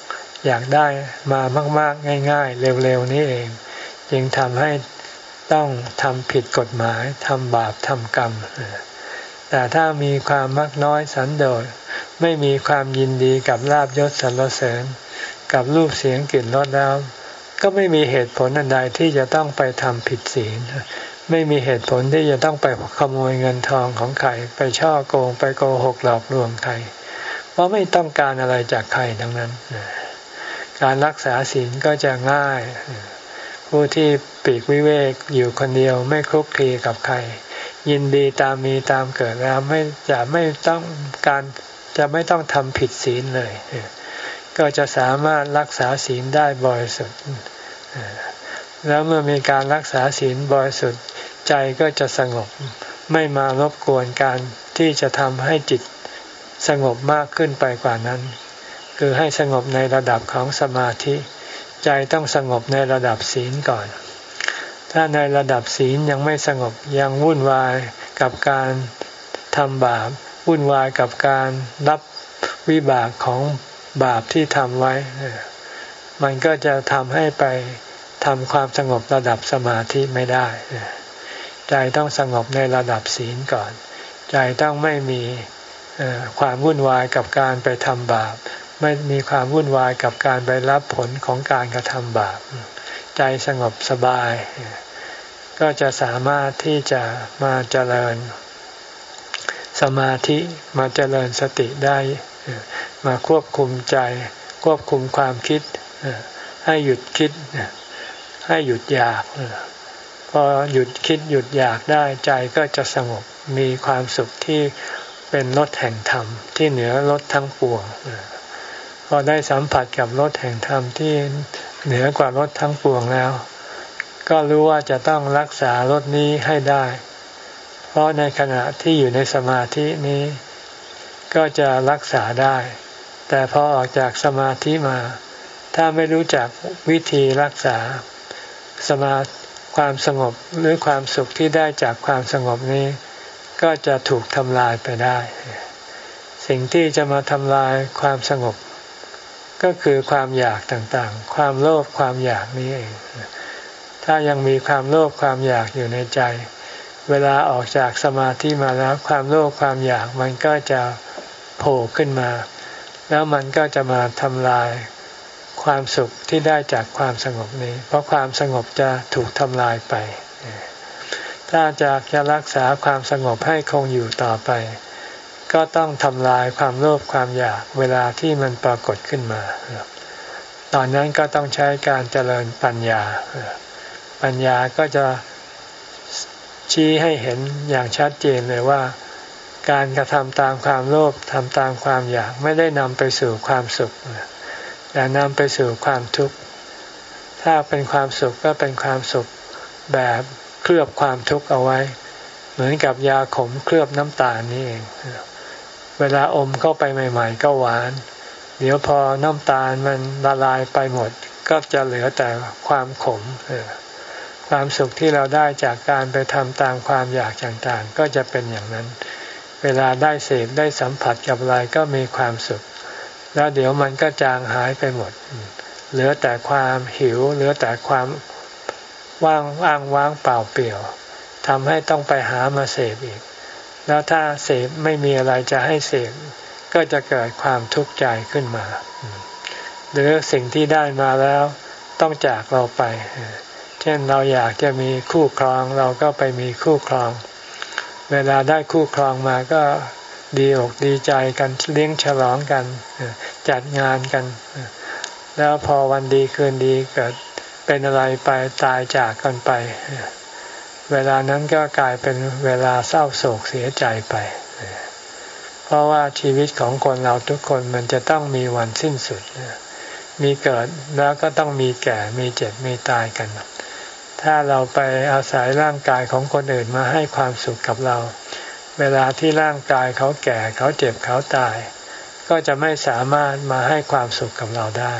อยากได้มามากๆง่ายๆเร็วๆนี้เองจึงทำให้ต้องทำผิดกฎหมายทำบาปทำกรรมแต่ถ้ามีความมักน้อยสันโดษไม่มีความยินดีกับลาภยศสรรเสริญกับรูปเสียงกลิ่นรสแล้วก็ไม่มีเหตุผลอันใดที่จะต้องไปทำผิดศีลไม่มีเหตุผลที่จะต้องไปขโมยเงินทองของใครไปฉ้อโกงไปโกหกหลอกลวงใครเพราะไม่ต้องการอะไรจากใครทั้งนั้นการรักษาศีลก็จะง่ายผู้ที่ปีกวิเวกอยู่คนเดียวไม่คลุกคลีกับใครยินดีตามมีตามเกิดแล้วไม่จะไม่ต้องการจะไม่ต้องทำผิดศีลเลยก็จะสามารถรักษาศีลได้บริสุทธิ์แล้วเมื่อมีการรักษาศีลบริสุทธิ์ใจก็จะสงบไม่มารบกวนการที่จะทำให้จิตสงบมากขึ้นไปกว่านั้นคือให้สงบในระดับของสมาธิใจต้องสงบในระดับศีลก่อนถ้าในระดับศีลยังไม่สงบยังวุ่นวายกับการทำบาปวุ่นวายกับการรับวิบากของบาปที่ทำไว้มันก็จะทำให้ไปทำความสงบระดับสมาธิไม่ได้ใจต้องสงบในระดับศีลก่อนใจต้องไม่มีความวุ่นวายกับการไปทำบาปไม่มีความวุ่นวายกับการไปรับผลของการกระทำบาปใจสงบสบายก็จะสามารถที่จะมาเจริญสมาธิมาเจริญสติได้มาควบคุมใจควบคุมความคิดให้หยุดคิดให้หยุดอยากพอหยุดคิดหยุดอยากได้ใจก็จะสงบมีความสุขที่เป็นรสแห่งธรรมที่เหนือรสทั้งปวงพอได้สัมผัสกับรสแห่งธรรมที่เหนือกว่ารสทั้งปวงแล้วก็รู้ว่าจะต้องรักษารสนี้ให้ได้เพราะในขณะที่อยู่ในสมาธินี้ก็จะรักษาได้แต่พอออกจากสมาธิมาถ้าไม่รู้จักวิธีรักษาสมาความสงบหรือความสุขที่ได้จากความสงบนี้ก็จะถูกทำลายไปได้สิ่งที่จะมาทำลายความสงบก็คือความอยากต่างๆความโลภความอยากนี้เองถ้ายังมีความโลภความอยากอยู่ในใจเวลาออกจากสมาธิมาแล้วความโลภความอยากมันก็จะโผล่ขึ้นมาแล้วมันก็จะมาทำลายความสุขที่ได้จากความสงบนี้เพราะความสงบจะถูกทำลายไปถ้าจะจะรักษาความสงบให้คงอยู่ต่อไปก็ต้องทำลายความโลภความอยากเวลาที่มันปรากฏขึ้นมาตอนนั้นก็ต้องใช้การเจริญปัญญาปัญญาก็จะชี้ให้เห็นอย่างชัดเจนเลยว่าการกระทำตามความโลภทำตามความอยากไม่ได้นำไปสู่ความสุขแต่นำไปสู่ความทุกข์ถ้าเป็นความสุขก็เป็นความสุขแบบเคลือบความทุกข์เอาไว้เหมือนกับยาขมเคลือบน้ำตาลนี่เองเวลาอมเข้าไปใหม่ๆก็หวานเดี๋ยวพอน้ำตาลมันละลายไปหมดก็จะเหลือแต่ความขมความสุขที่เราได้จากการไปทำตามความอยากต่างๆก็จะเป็นอย่างนั้นเวลาได้เสพได้สัมผัสกับอะไรก็มีความสุขแล้วเดี๋ยวมันก็จางหายไปหมดเหลือแต่ความหิวเหลือแต่ความว่างว่างว่างเปล่าเปลี่ยวทำให้ต้องไปหามาเสพอีกแล้วถ้าเสพไม่มีอะไรจะให้เสพก็จะเกิดความทุกข์ใจขึ้นมาหรือสิ่งที่ได้มาแล้วต้องจากเราไปเช่นเราอยากจะมีคู่ครองเราก็ไปมีคู่ครองเวลาได้คู่ครองมาก็ดีอกดีใจกันเลี้ยงฉลองกันจัดงานกันแล้วพอวันดีคืนดีเกิดเป็นอะไรไปตายจากกันไปเวลานั้นก็กลายเป็นเวลาเศร้าโศกเสียใจไปเพราะว่าชีวิตของคนเราทุกคนมันจะต้องมีวันสิ้นสุดมีเกิดแล้วก็ต้องมีแก่มีเจ็บมีตายกันถ้าเราไปอาศัยร่างกายของคนอื่นมาให้ความสุขกับเราเวลาที่ร่างกายเขาแก่เขาเจ็บเขาตายก็จะไม่สามารถมาให้ความสุขกับเราได้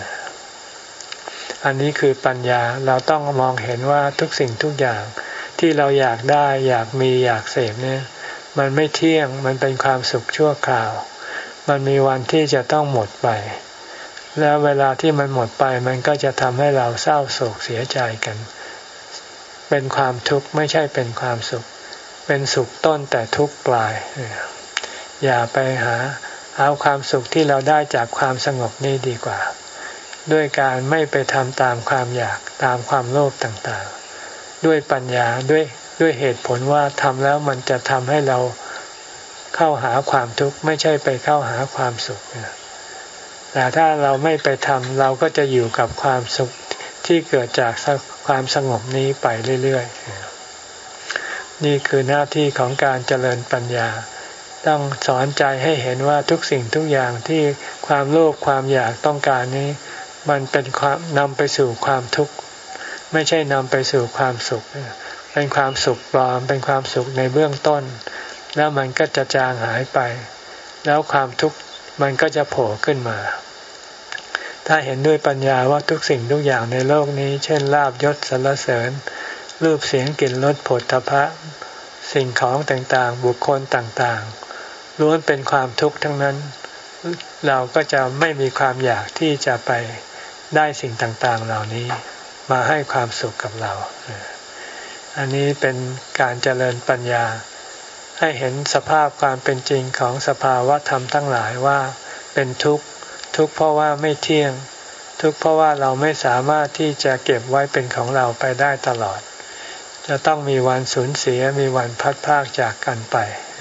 อันนี้คือปัญญาเราต้องมองเห็นว่าทุกสิ่งทุกอย่างที่เราอยากได้อยากมีอยากเสพเนี่ยมันไม่เที่ยงมันเป็นความสุขชั่วคราวมันมีวันที่จะต้องหมดไปแล้วเวลาที่มันหมดไปมันก็จะทำให้เราเศร้าโศกเสียใจกันเป็นความทุกข์ไม่ใช่เป็นความสุขเป็นสุขต้นแต่ทุกข์ปลายอย่าไปหาเอาความสุขที่เราได้จากความสงบนี้ดีกว่าด้วยการไม่ไปทำตามความอยากตามความโลภต่างๆด้วยปัญญาด้วยด้วยเหตุผลว่าทำแล้วมันจะทำให้เราเข้าหาความทุกข์ไม่ใช่ไปเข้าหาความสุขแต่ถ้าเราไม่ไปทำเราก็จะอยู่กับความสุขที่เกิดจากความสงบนี้ไปเรื่อยๆนี่คือหน้าที่ของการเจริญปัญญาต้องสอนใจให้เห็นว่าทุกสิ่งทุกอย่างที่ความโลภความอยากต้องการนี้มันเป็นความนำไปสู่ความทุกข์ไม่ใช่นำไปสู่ความสุขเป็นความสุขปลอมเป็นความสุขในเบื้องต้นแล้วมันก็จะจางหายไปแล้วความทุกข์มันก็จะโผล่ขึ้นมาถ้าเห็นด้วยปัญญาว่าทุกสิ่งทุกอย่างในโลกนี้เช่นลาภยศสรรเสริญรูปเสียงกลิ่นรสโผฏฐัพพะสิ่งของต่างๆบุคคลต่างๆล้วนเป็นความทุกข์ทั้งนั้นเราก็จะไม่มีความอยากที่จะไปได้สิ่งต่างๆเหล่านี้มาให้ความสุขกับเราอันนี้เป็นการเจริญปัญญาให้เห็นสภาพความเป็นจริงของสภาวะธรรมทั้งหลายว่าเป็นทุกข์ทุกข์เพราะว่าไม่เที่ยงทุกข์เพราะว่าเราไม่สามารถที่จะเก็บไว้เป็นของเราไปได้ตลอดจะต้องมีวันสูญเสียมีวันพัดพรากจากกันไป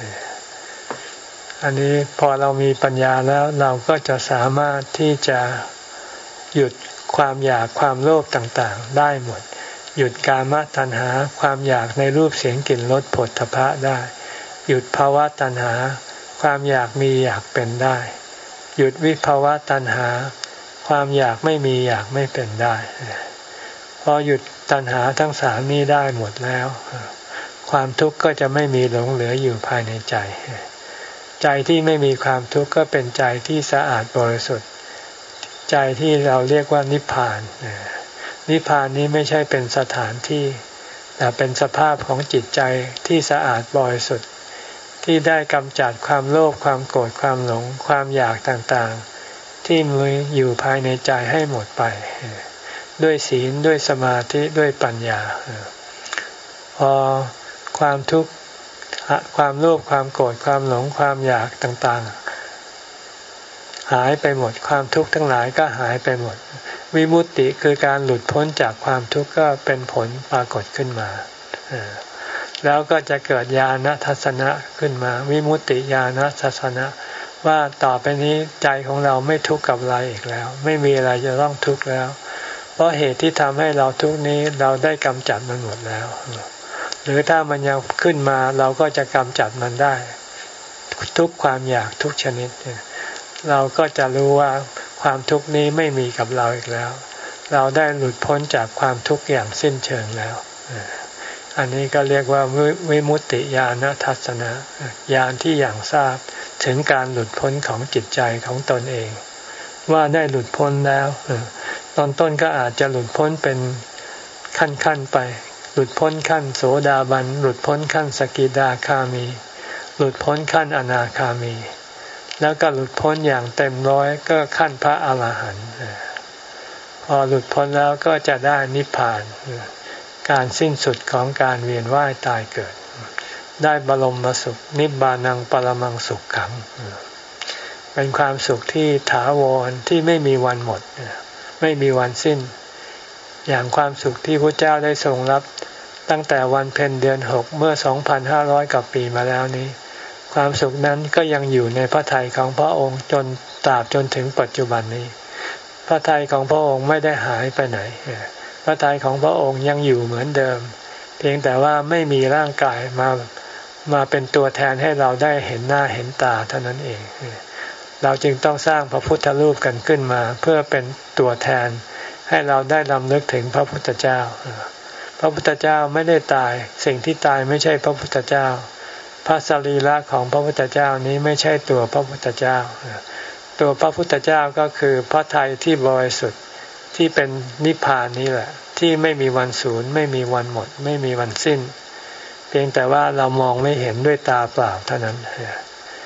อันนี้พอเรามีปัญญาแล้วเราก็จะสามารถที่จะหยุดความอยากความโลภต่างๆได้หมดหยุดกามตัณหาความอยากในรูปเสียงกลิ่นรสโผฏฐัพพะได้หยุดภาวะตัณหาความอยากมีอยากเป็นได้หยุดวิภาวะตัณหาความอยากไม่มีอยากไม่เป็นได้พอหยุดตัณหาทั้งสามนี้ได้หมดแล้วความทุกข์ก็จะไม่มีหลงเหลืออยู่ภายในใจใจที่ไม่มีความทุกข์ก็เป็นใจที่สะอาดบริสุทธิ์ใจที่เราเรียกว่านิพพานนิพพานนี้ไม่ใช่เป็นสถานที่แต่เป็นสภาพของจิตใจที่สะอาดบริสุทธิ์ที่ได้กำจัดความโลภความโกรธความหลงความอยากต่างๆที่มีอยู่ภายในใจให้หมดไปด้วยศีลด้วยสมาธิด้วยปัญญาพอความทุกข์ความโลภความโกรธความหลงความอยากต่างๆหายไปหมดความทุกข์ทั้งหลายก็หายไปหมดวิมุตติคือการหลุดพ้นจากความทุกข์ก็เป็นผลปรากฏขึ้นมาแล้วก็จะเกิดญาณทัศนะขึ้นมาวิมุตติญาณทัศนะว่าต่อไปนี้ใจของเราไม่ทุกข์กับอะไรอีกแล้วไม่มีอะไรจะต้องทุกข์แล้วเพราะเหตุที่ทำให้เราทุกข์นี้เราได้กำจัดมันหมดแล้วหรือถ้ามันยังขึ้นมาเราก็จะกำจัดมันได้ทุกความอยากทุกชนิดเราก็จะรู้ว่าความทุกข์นี้ไม่มีกับเราอีกแล้วเราได้หลุดพ้นจากความทุกข์อย่างสิ้นเชิงแล้วอันนี้ก็เรียกว่าวิมุตติญาณทัศนะญาณที่อย่างทราบถึงการหลุดพ้นของจิตใจของตนเองว่าได้หลุดพ้นแล้วตอนต้นก็อาจจะหลุดพ้นเป็นขั้นๆไปหลุดพ้นขั้นโสดาบันหลุดพ้นขั้นสกิทาคามีหลุดพ้นขั้นอนาคามีแล้วก็หลุดพ้นอย่างเต็มร้อยก็ขั้นพระอรหันต์พอหลุดพ้นแล้วก็จะได้นิพพานการสิ้นสุดของการเวียนว่ายตายเกิดได้บรมสุขนิบานังปรมังสุขขังเป็นความสุขที่ถาวรที่ไม่มีวันหมดไม่มีวันสิ้นอย่างความสุขที่พระเจ้าได้ทรงรับตั้งแต่วันเพ็ญเดือนหกเมื่อ สองพันห้าร้อย กว่าปีมาแล้วนี้ความสุขนั้นก็ยังอยู่ในพระทัยของพระองค์จนตราบจนถึงปัจจุบันนี้พระทัยของพระองค์ไม่ได้หายไปไหนพระทัยของพระองค์ยังอยู่เหมือนเดิมเพียงแต่ว่าไม่มีร่างกายมามาเป็นตัวแทนให้เราได้เห็นหน้าเห็นตาเท่านั้นเองเราจึงต้องสร้างพระพุทธรูปกันขึ้นมาเพื่อเป็นตัวแทนให้เราได้รำลึกถึงพระพุทธเจ้าพระพุทธเจ้าไม่ได้ตายสิ่งที่ตายไม่ใช่พระพุทธเจ้าพระสรีระของพระพุทธเจ้านี้ไม่ใช่ตัวพระพุทธเจ้าตัวพระพุทธเจ้าก็คือพระทัยที่บริสุทธิ์ที่เป็นนิพพานนี้แหละที่ไม่มีวันสูญไม่มีวันหมดไม่มีวันสิ้นเพียงแต่ว่าเรามองไม่เห็นด้วยตาเปล่าเท่านั้นพ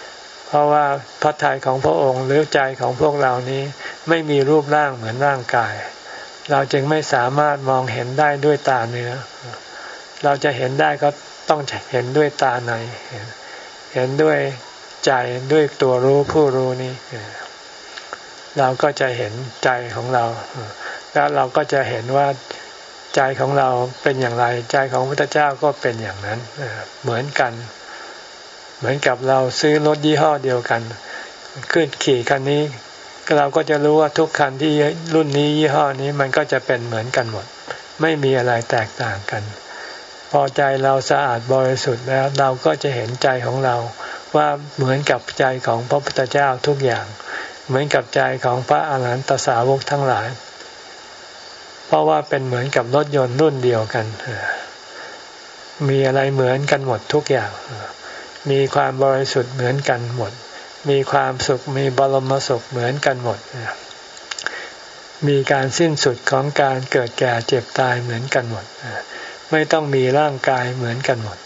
เพราะว่าพระทัยของพระองค์หรือใจของพวกเรานี้ไม่มีรูปร่างเหมือนร่างกายเราจึงไม่สามารถมองเห็นได้ด้วยตาเนื้อเราจะเห็นได้ก็ต้องเห็นด้วยตาในเห็นด้วยใจด้วยตัวรู้ผู้รู้นี้เราก็จะเห็นใจของเราแล้วเราก็จะเห็นว่าใจของเราเป็นอย่างไรใจของพระพุทธเจ้าก็เป็นอย่างนั้นเหมือนกันเหมือนกับเราซื้อรถยี่ห้อเดียวกันขึ้นขี่คันนี้เราก็จะรู้ว่าทุกคันที่รุ่นนี้ยี่ห้อนี้มันก็จะเป็นเหมือนกันหมดไม่มีอะไรแตกต่างกันพอใจเราสะอาดบริสุทธิ์แล้วเราก็จะเห็นใจของเราว่าเหมือนกับใจของพระพุทธเจ้าทุกอย่างเหมือนกับใจของพระอรหันตสาวกทั้งหลายเพราะว่าเป็นเหมือนกับรถยนต์รุ่นเดียวกันมีอะไรเหมือนกันหมดทุกอย่างมีความบริสุทธิ์เหมือนกันหมดมีความสุขมีบรมสุขเหมือนกันหมดมีการสิ้นสุดของการเกิดแก่เจ็บตายเหมือนกันหมดไม่ต้องมีร่างกายเหมือนกันหมด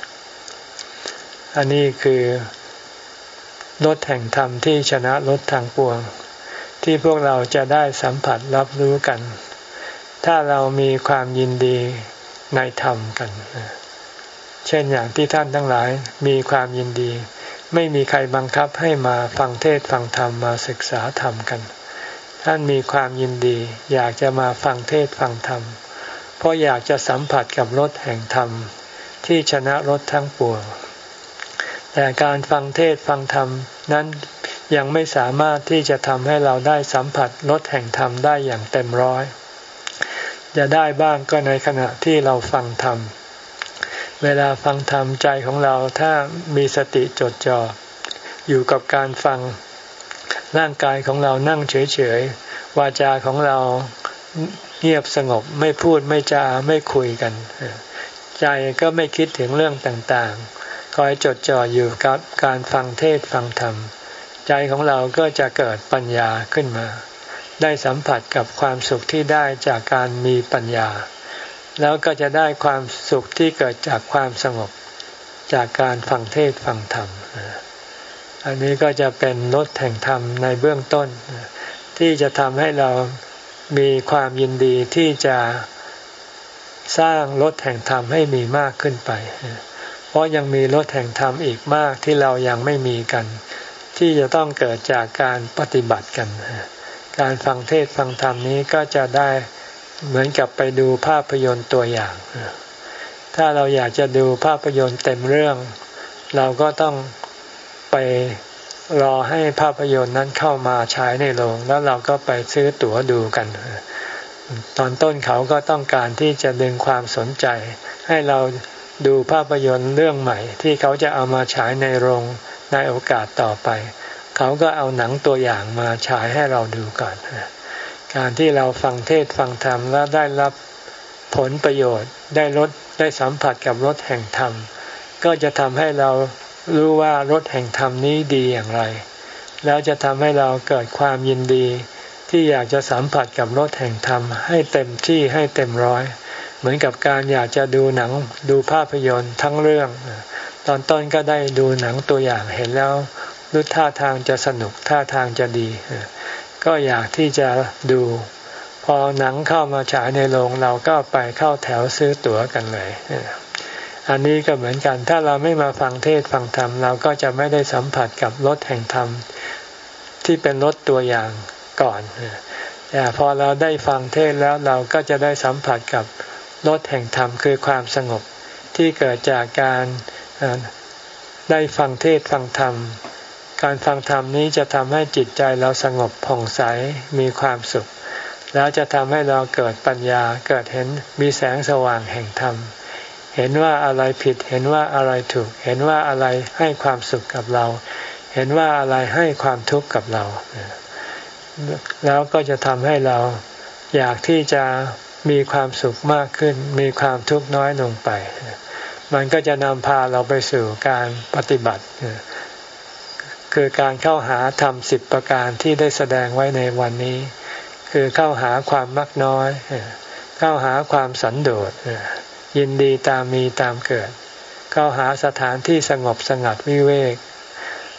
อันนี้คือรสแห่งธรรมที่ชนะรสทางปวงที่พวกเราจะได้สัมผัสรับรู้กันถ้าเรามีความยินดีในธรรมกันเช่นอย่างที่ท่านทั้งหลายมีความยินดีไม่มีใครบังคับให้มาฟังเทศน์ฟังธรรมมาศึกษาธรรมกันท่านมีความยินดีอยากจะมาฟังเทศน์ฟังธรรมเพราะอยากจะสัมผัสกับรสแห่งธรรมที่ชนะรสทั้งปวงแต่การฟังเทศน์ฟังธรรมนั้นยังไม่สามารถที่จะทำให้เราได้สัมผัสรสแห่งธรรมได้อย่างเต็มร้อยจะได้บ้างก็ในขณะที่เราฟังธรรมเวลาฟังธรรมใจของเราถ้ามีสติจดจ่ออยู่กับการฟังร่างกายของเรานั่งเฉยๆวาจาของเราเงียบสงบไม่พูดไม่จาไม่คุยกันใจก็ไม่คิดถึงเรื่องต่างๆคอยจดจ่ออยู่กับการฟังเทศฟังธรรมใจของเราก็จะเกิดปัญญาขึ้นมาได้สัมผัสกับความสุขที่ได้จากการมีปัญญาแล้วก็จะได้ความสุขที่เกิดจากความสงบจากการฟังเทศฟังธรรมอันนี้ก็จะเป็นรสแห่งธรรมในเบื้องต้นที่จะทำให้เรามีความยินดีที่จะสร้างรสแห่งธรรมให้มีมากขึ้นไปเพราะยังมีรสแห่งธรรมอีกมากที่เรายังไม่มีกันที่จะต้องเกิดจากการปฏิบัติกันการฟังเทศฟังธรรมนี้ก็จะได้เหมือนกับไปดูภาพยนตร์ตัวอย่างถ้าเราอยากจะดูภาพยนตร์เต็มเรื่องเราก็ต้องไปรอให้ภาพยนตร์นั้นเข้ามาฉายในโรงแล้วเราก็ไปซื้อตั๋วดูกันตอนต้นเขาก็ต้องการที่จะดึงความสนใจให้เราดูภาพยนตร์เรื่องใหม่ที่เขาจะเอามาฉายในโรงในโอกาสต่อไปเขาก็เอาหนังตัวอย่างมาฉายให้เราดูก่อนการที่เราฟังเทศฟังธรรมแล้วได้รับผลประโยชน์ได้รสได้สัมผัสกับรสแห่งธรรมก็จะทำให้เรารู้ว่ารสแห่งธรรมนี้ดีอย่างไรแล้วจะทำให้เราเกิดความยินดีที่อยากจะสัมผัสกับรสแห่งธรรมให้เต็มที่ให้เต็มร้อยเหมือนกับการอยากจะดูหนังดูภาพยนตร์ทั้งเรื่องตอนต้นก็ได้ดูหนังตัวอย่างเห็นแล้วรู้ท่าทางจะสนุกท่าทางจะดีก็อยากที่จะดูพอหนังเข้ามาฉายในโรงเราก็ไปเข้าแถวซื้อตั๋วกันเลยอันนี้ก็เหมือนกันถ้าเราไม่มาฟังเทศฟังธรรมเราก็จะไม่ได้สัมผัสกับรสแห่งธรรมที่เป็นรสตัวอย่างก่อนแต่พอเราได้ฟังเทศแล้วเราก็จะได้สัมผัสกับรสแห่งธรรมคือความสงบที่เกิดจากการได้ฟังเทศฟังธรรมการฟังธรรมนี้จะทำให้จิตใจเราสงบผ่องใสมีความสุขแล้วจะทำให้เราเกิดปัญญาเกิดเห็นมีแสงสว่างแห่งธรรมเห็นว่าอะไรผิดเห็นว่าอะไรถูกเห็นว่าอะไรให้ความสุขกับเราเห็นว่าอะไรให้ความทุกข์กับเราแล้วก็จะทำให้เราอยากที่จะมีความสุขมากขึ้นมีความทุกข์น้อยลงไปมันก็จะนำพาเราไปสู่การปฏิบัติคือการเข้าหาธรรมสิบประการที่ได้แสดงไว้ในวันนี้คือเข้าหาความมักน้อยเข้าหาความสันโดษยินดีตามมีตามเกิดเข้าหาสถานที่สงบสงัดวิเวก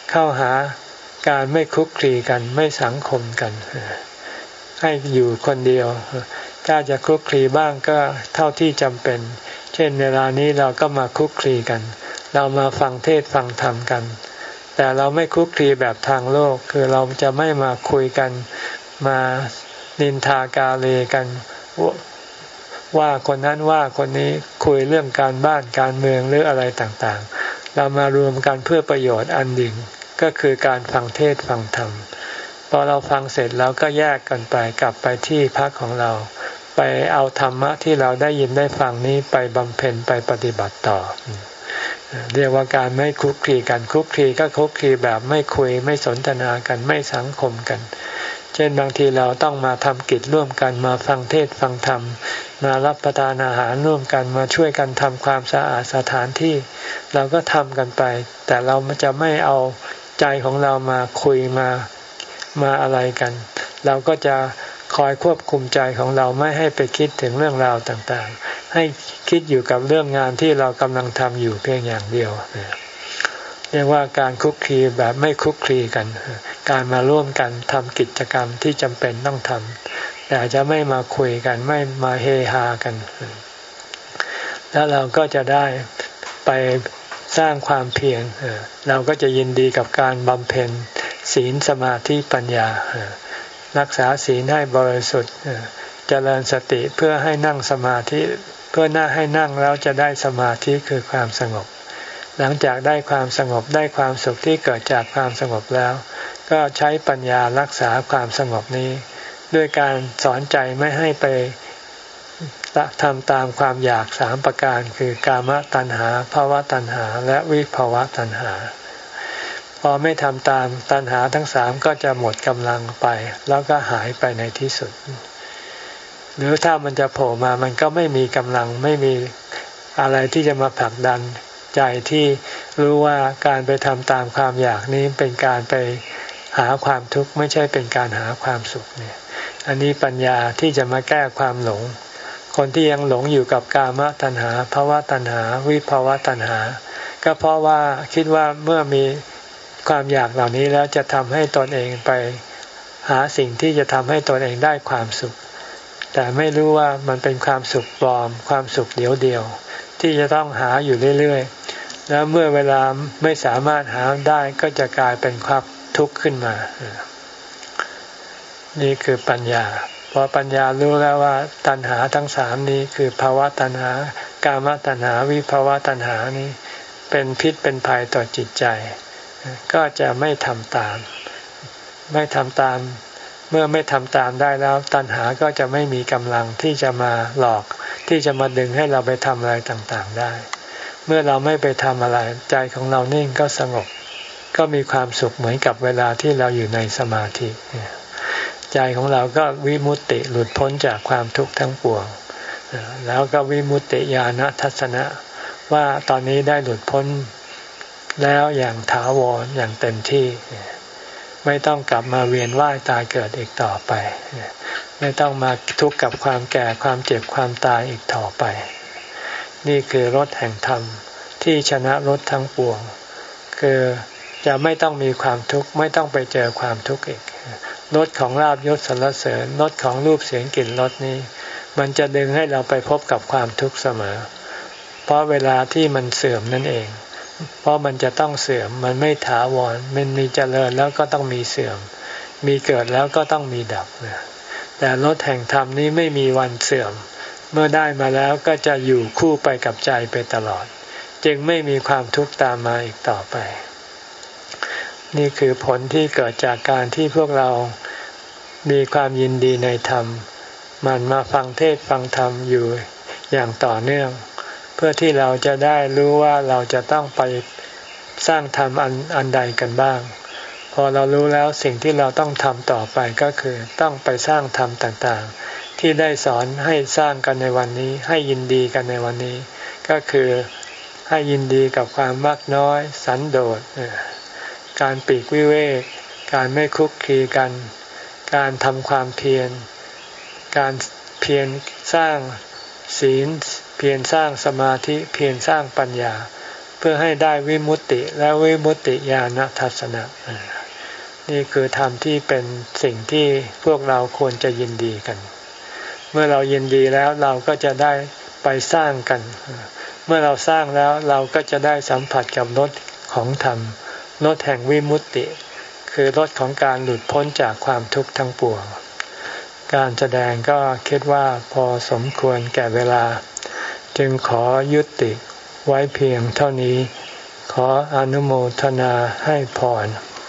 เข้าหาการไม่คลุกคลีกันไม่สังคมกันให้อยู่คนเดียวถ้าจะคลุกคลีบ้างก็เท่าที่จำเป็นเช่นเวลานี้เราก็มาคลุกคลีกันเรามาฟังเทศฟังธรรมกันแต่เราไม่คลุกคลีแบบทางโลกคือเราจะไม่มาคุยกันมานินทากาเลกันว่าคนนั้นว่าคนนี้คุยเรื่องการบ้านการเมืองหรืออะไรต่างๆเรามารวมกันเพื่อประโยชน์อันหนึ่งก็คือการฟังเทศฟังธรรมพอเราฟังเสร็จแล้วก็แยกกันไปกลับไปที่พักของเราไปเอาธรรมะที่เราได้ยินได้ฟังนี้ไปบำเพ็ญไปปฏิบัติต่อเรียกว่าการไม่คลุกคลีกันคลุกคลีก็คลุกคลีแบบไม่คุยไม่สนทนากันไม่สังคมกันเช่นบางทีเราต้องมาทำกิจร่วมกันมาฟังเทศฟังธรรมมารับประทานอาหารร่วมกันมาช่วยกันทำความสะอาดสถานที่เราก็ทำกันไปแต่เราจะไม่เอาใจของเรามาคุยมามาอะไรกันเราก็จะคอยควบคุมใจของเราไม่ให้ไปคิดถึงเรื่องราวต่างๆให้คิดอยู่กับเรื่องงานที่เรากำลังทำอยู่เพียงอย่างเดียวเรียกว่าการคลุกคลีแบบไม่คลุกคลีกันการมาร่วมกันทำกิจกรรมที่จำเป็นต้องทำแต่จะไม่มาคุยกันไม่มาเฮฮากันแล้วเราก็จะได้ไปสร้างความเพียรเราก็จะยินดีกับการบำเพ็ญศีลสมาธิปัญญารักษาศีลให้บริสุทธิ์เจริญสติเพื่อให้นั่งสมาธิเพื่อหน้าให้นั่งแล้วจะได้สมาธิคือความสงบหลังจากได้ความสงบได้ความสุขที่เกิดจากความสงบแล้วก็ใช้ปัญญารักษาความสงบนี้ด้วยการสอนใจไม่ให้ไปทำตามความอยากสามประการคือกามตัณหาภวตัณหาและวิภวตัณหาพอไม่ทำตามตัณหาทั้งสามก็จะหมดกำลังไปแล้วก็หายไปในที่สุดหรือถ้ามันจะโผล่มามันก็ไม่มีกำลังไม่มีอะไรที่จะมาผลักดันใจที่รู้ว่าการไปทำตามความอยากนี้เป็นการไปหาความทุกข์ไม่ใช่เป็นการหาความสุขเนี่ยอันนี้ปัญญาที่จะมาแก้ความหลงคนที่ยังหลงอยู่กับกามตัณหาภวตัณหาวิภวตัณหาก็เพราะว่าคิดว่าเมื่อมีความอยากเหล่านี้แล้วจะทำให้ตนเองไปหาสิ่งที่จะทำให้ตนเองได้ความสุขแต่ไม่รู้ว่ามันเป็นความสุขปลอมความสุขเดียวเดียวที่จะต้องหาอยู่เรื่อยๆแล้วเมื่อเวลาไม่สามารถหาได้ก็จะกลายเป็นความทุกข์ขึ้นมานี่คือปัญญาพอปัญญารู้แล้วว่าตัณหาทั้งสามนี้คือภวตัณหากามตัณหาวิภวตัณหานี้เป็นพิษเป็นภัยต่อจิตใจก็จะไม่ทำตามไม่ทำตามเมื่อไม่ทำตามได้แล้วตัณหาก็จะไม่มีกำลังที่จะมาหลอกที่จะมาดึงให้เราไปทำอะไรต่างๆได้เมื่อเราไม่ไปทำอะไรใจของเรานิ่งก็สงบก็มีความสุขเหมือนกับเวลาที่เราอยู่ในสมาธิใจของเราก็วิมุตติหลุดพ้นจากความทุกข์ทั้งปวงแล้วก็วิมุตติญาณทัศนะว่าตอนนี้ได้หลุดพ้นแล้วอย่างถาวรอย่างเต็มที่ไม่ต้องกลับมาเวียนว่ายตายเกิดอีกต่อไปไม่ต้องมาทุกข์กับความแก่ความเจ็บความตายอีกต่อไปนี่คือรสแห่งธรรมที่ชนะรสทั้งปวงคือจะไม่ต้องมีความทุกข์ไม่ต้องไปเจอความทุกข์อีกรสของลาภยศสรรเสริญรสของรูปเสียงกลิ่นรสนี้มันจะดึงให้เราไปพบกับความทุกข์เสมอเพราะเวลาที่มันเสื่อมนั่นเองเพราะมันจะต้องเสื่อมมันไม่ถาวรมันมีเจริญแล้วก็ต้องมีเสื่อมมีเกิดแล้วก็ต้องมีดับแต่รสแห่งธรรมนี้ไม่มีวันเสื่อมเมื่อได้มาแล้วก็จะอยู่คู่ไปกับใจไปตลอดจึงไม่มีความทุกข์ตามมาอีกต่อไปนี่คือผลที่เกิดจากการที่พวกเรามีความยินดีในธรรมมันมาฟังเทศฟังธรรมอยู่อย่างต่อเนื่องเพื่อที่เราจะได้รู้ว่าเราจะต้องไปสร้างธรรมอันอันใดกันบ้างพอเรารู้แล้วสิ่งที่เราต้องทำต่อไปก็คือต้องไปสร้างธรรมต่างๆที่ได้สอนให้สร้างกันในวันนี้ให้ยินดีกันในวันนี้ก็คือให้ยินดีกับความมักน้อยสันโดษการปลีกวิเวกการไม่คุกคีกันการทำความเพียรการเพียรสร้างศีลเพียรสร้างสมาธิเพียรสร้างปัญญาเพื่อให้ได้วิมุตติและวิมุตติญาณทัสสนะนี่คือธรรมที่เป็นสิ่งที่พวกเราควรจะยินดีกันเมื่อเรายินดีแล้วเราก็จะได้ไปสร้างกันเมื่อเราสร้างแล้วเราก็จะได้สัมผัสกับรสของธรรมรสแห่งวิมุตติคือรสของการหลุดพ้นจากความทุกข์ทั้งปวงการแสดงก็คิดว่าพอสมควรแก่เวลาจึงขอยุติไว้เพียงเท่านี้ขออนุโมทนาให้พร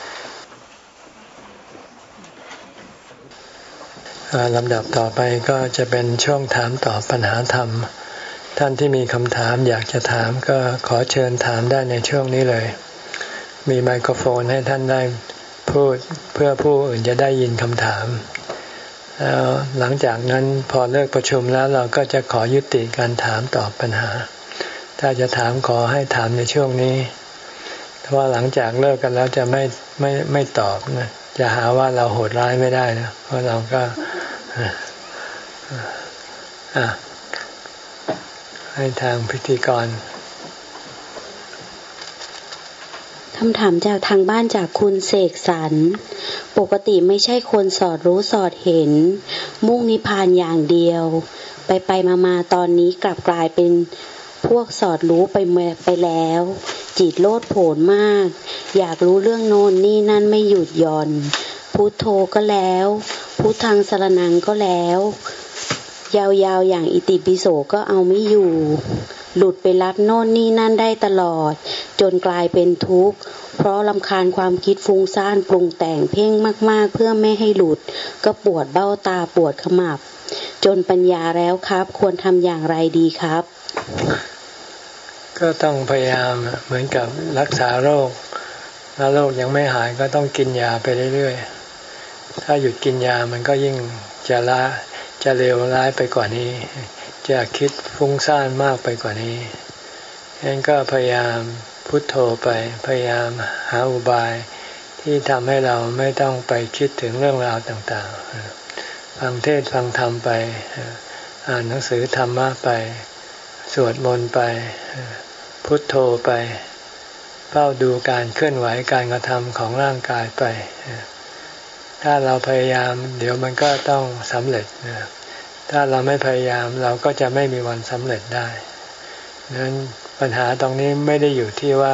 ลำดับต่อไปก็จะเป็นช่วงถามตอบปัญหาธรรมท่านที่มีคำถามอยากจะถามก็ขอเชิญถามได้ในช่วงนี้เลยมีไมโครโฟนให้ท่านได้พูดเพื่อผู้อื่นจะได้ยินคำถามแล้วหลังจากนั้นพอเลิกประชุมแล้วเราก็จะขอยุติการถามตอบปัญหาถ้าจะถามขอให้ถามในช่วงนี้เพราะว่าหลังจากเลิกกันแล้วจะไม่ไม่ไม่ตอบนะจะหาว่าเราโหดร้ายไม่ได้นะเพราะเราก็อ่ะให้ทางพิธีกรคำถามจากทางบ้านจากคุณเสกสรรปกติไม่ใช่คนสอดรู้สอดเห็นมุ่งนิพพานอย่างเดียวไปไปมามาตอนนี้กลับกลายเป็นพวกสอดรู้ไปไปแล้วจิตโลดโผนมากอยากรู้เรื่องโน้นนี่นั่นไม่หยุดหย่อนพุทโธก็แล้วพุทธังสรณังก็แล้วยาวๆอย่างอิติปิโสก็เอาไม่อยู่หลุดไปรับโน่นนี่นั่นได้ตลอดจนกลายเป็นทุกข์เพราะรำคาญความคิดฟุ้งซ่านปรุงแต่งเพ่งมากๆเพื่อไม่ให้หลุดก็ปวดเบ้าตาปวดขมับจนปัญญาแล้วครับควรทำอย่างไรดีครับก็ต้องพยายามเหมือนกับรักษาโรคถ้าโรคยังไม่หายก็ต้องกินยาไปเรื่อยๆถ้าหยุดกินยามันก็ยิ่งจะละจะเลวร้ายไปกว่านี้จะคิดฟุ้งซ่านมากไปกว่านี้ฉะนั้นก็พยายามพุทโธไปพยายามหาอุบายที่ทำให้เราไม่ต้องไปคิดถึงเรื่องราวต่างๆฟังเทศน์ฟังธรรมไปอ่านหนังสือธรรมะไปสวดมนต์ไปพุทโธไปเฝ้าดูการเคลื่อนไหวการกระทำของร่างกายไปถ้าเราพยายามเดี๋ยวมันก็ต้องสำเร็จถ้าเราไม่พยายามเราก็จะไม่มีวันสำเร็จได้ดังนั้นปัญหาตรงนี้ไม่ได้อยู่ที่ว่า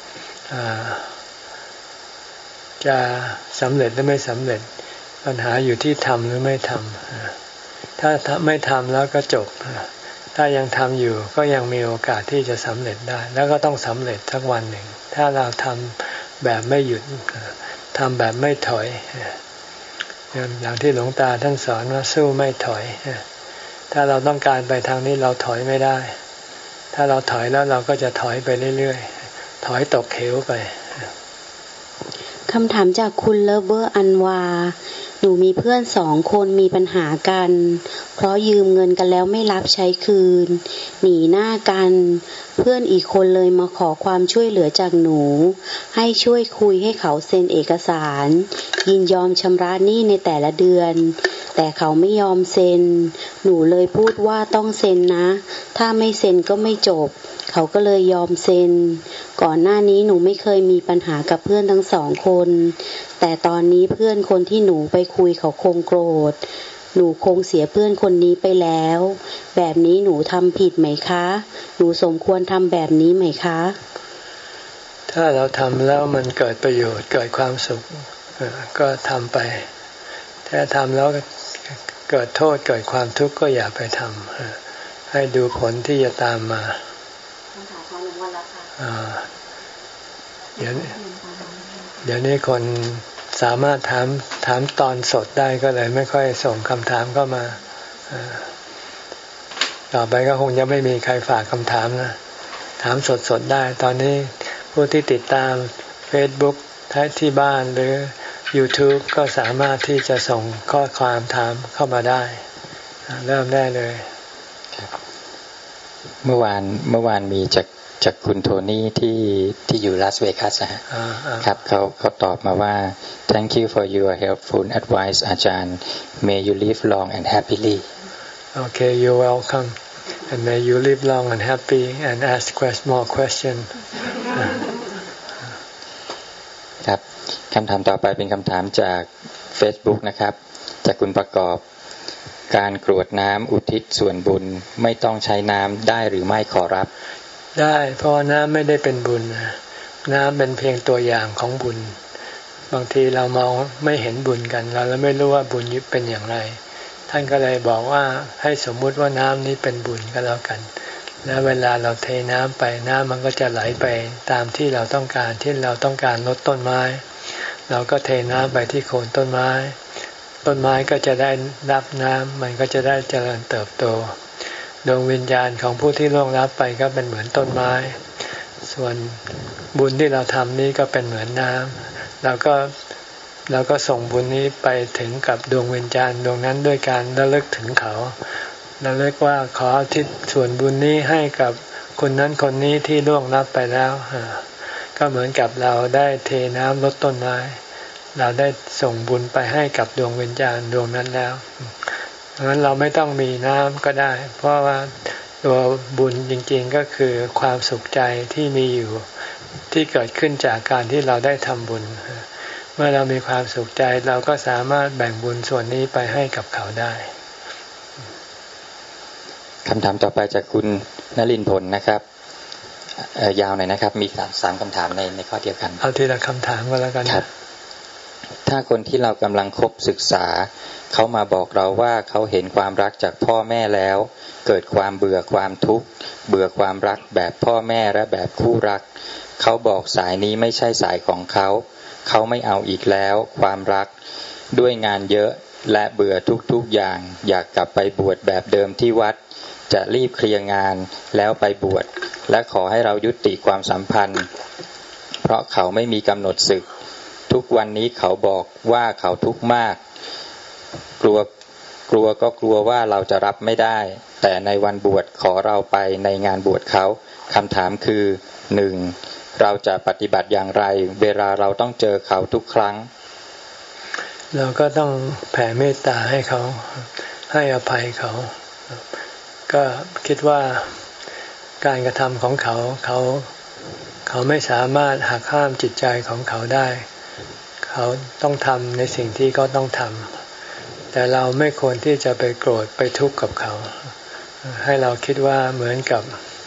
จะสำเร็จหรือไม่สำเร็จปัญหาอยู่ที่ทำหรือไม่ทำถ้าไม่ทำแล้วก็จบถ้ายังทำอยู่ก็ยังมีโอกาสที่จะสำเร็จได้แล้วก็ต้องสำเร็จสักวันหนึ่งถ้าเราทำแบบไม่หยุดทำแบบไม่ถอยอย่างที่หลวงตาท่านสอนว่าสู้ไม่ถอยถ้าเราต้องการไปทางนี้เราถอยไม่ได้ถ้าเราถอยแล้วเราก็จะถอยไปเรื่อยๆถอยตกเหวไปคำถามจากคุณเลิฟเวอร์อันวาหนูมีเพื่อนสองคนมีปัญหากันเพราะยืมเงินกันแล้วไม่รับใช้คืนหนีหน้ากันเพื่อนอีกคนเลยมาขอความช่วยเหลือจากหนูให้ช่วยคุยให้เขาเซ็นเอกสารยินยอมชำระหนี้ในแต่ละเดือนแต่เขาไม่ยอมเซ็นหนูเลยพูดว่าต้องเซ็นนะถ้าไม่เซ็นก็ไม่จบเขาก็เลยยอมเซ็นก่อนหน้านี้หนูไม่เคยมีปัญหากับเพื่อนทั้งสองคนแต่ตอนนี้เพื่อนคนที่หนูไปคุยเขาคงโกรธหนูคงเสียเพื่อนคนนี้ไปแล้วแบบนี้หนูทำผิดไหมคะหนูสมควรทำแบบนี้ไหมคะถ้าเราทำแล้วมันเกิดประโยชน์เกิดความสุขก็ทำไปถ้าทำแล้วเกิดโทษเกิดความทุกข์ก็อย่าไปทำให้ดูผลที่จะตามมาเดี๋ยวเดี๋ยวนี้คนสามารถถามถามตอนสดได้ก็เลยไม่ค่อยส่งคำถามเข้ามาต่อไปก็คงจะไม่มีใครฝากคำถามนะถามสดสดได้ตอนนี้ผู้ที่ติดตาม Facebook ที่บ้านหรือ YouTube ก็สามารถที่จะส่งข้อความถามเข้ามาได้เริ่มได้เลยเมื่อวานเมื่อวานมีจากจากคุณโทนี่ที่ที่อยู่ลาสเวกัสครับเขาเขาตอบมาว่า thank you for your helpful advice อาจารย์ may you live long and happily okay you're welcome and may you live long and happy and ask more questions ครับคำถามต่อไปเป็นคำถามจาก Facebook นะครับจากคุณประกอบการกรวดน้ำอุทิศส่วนบุญไม่ต้องใช้น้ำได้หรือไม่ขอรับได้เพราะน้ำไม่ได้เป็นบุญน้ำเป็นเพียงตัวอย่างของบุญบางทีเรามองไม่เห็นบุญกันเราแล้วไม่รู้ว่าบุญเป็นอย่างไรท่านก็เลยบอกว่าให้สมมุติว่าน้ำนี้เป็นบุญก็แล้วกันแล้วเวลาเราเทน้ำไปน้ำมันก็จะไหลไปตามที่เราต้องการที่เราต้องการลดต้นไม้เราก็เทน้ำไปที่โคนต้นไม้ต้นไม้ก็จะได้รับน้ำมันก็จะได้เจริญเติบโตดวงวิญญาณของผู้ที่ล่วงลับไปก็เป็นเหมือนต้นไม้ส่วนบุญที่เราทำนี้ก็เป็นเหมือนน้ำเราก็เราก็ส่งบุญนี้ไปถึงกับดวงวิญญาณดวงนั้นด้วยการระลึกถึงเขาระลึกว่าขออุทิศส่วนบุญนี้ให้กับคนนั้นคนนี้ที่ล่วงลับไปแล้วก็เหมือนกับเราได้เทน้ำลดต้นไม้เราได้ส่งบุญไปให้กับดวงวิญญาณดวงนั้นแล้วดังนั้นเราไม่ต้องมีน้ำก็ได้เพราะว่าตัวบุญจริงๆก็คือความสุขใจที่มีอยู่ที่เกิดขึ้นจากการที่เราได้ทำบุญเมื่อเรามีความสุขใจเราก็สามารถแบ่งบุญส่วนนี้ไปให้กับเขาได้คำถามต่อไปจากคุณนลินทร์ผลนะครับยาวหน่อยนะครับมีสามคำถามในในข้อเดียวกันเอาทีละคำถามก็แล้วกันครับถ้าคนที่เรากำลังคบศึกษาเขามาบอกเราว่าเขาเห็นความรักจากพ่อแม่แล้วเกิดความเบื่อความทุกข์เบื่อความรักแบบพ่อแม่และแบบคู่รักเขาบอกสายนี้ไม่ใช่สายของเขาเขาไม่เอาอีกแล้วความรักด้วยงานเยอะและเบื่อทุกๆอย่างอยากกลับไปบวชแบบเดิมที่วัดจะรีบเคลียร์งานแล้วไปบวชและขอให้เรายุติความสัมพันธ์เพราะเขาไม่มีกำหนดศึกทุกวันนี้เขาบอกว่าเขาทุกข์มากกลัวกลัวก็กลัวว่าเราจะรับไม่ได้แต่ในวันบวชขอเราไปในงานบวชเขาคำถามคือหนึ่งเราจะปฏิบัติอย่างไรเวลาเราต้องเจอเขาทุกครั้งเราก็ต้องแผ่เมตตาให้เขาให้อภัยเขาก็คิดว่าการกระทำของเขาเขาเขาไม่สามารถหักห้ามจิตใจของเขาได้เขาต้องทำในสิ่งที่เขาต้องทำแต่เราไม่ควรที่จะไปโกรธไปทุกข์กับเขาให้เราคิดว่าเหมือนกับ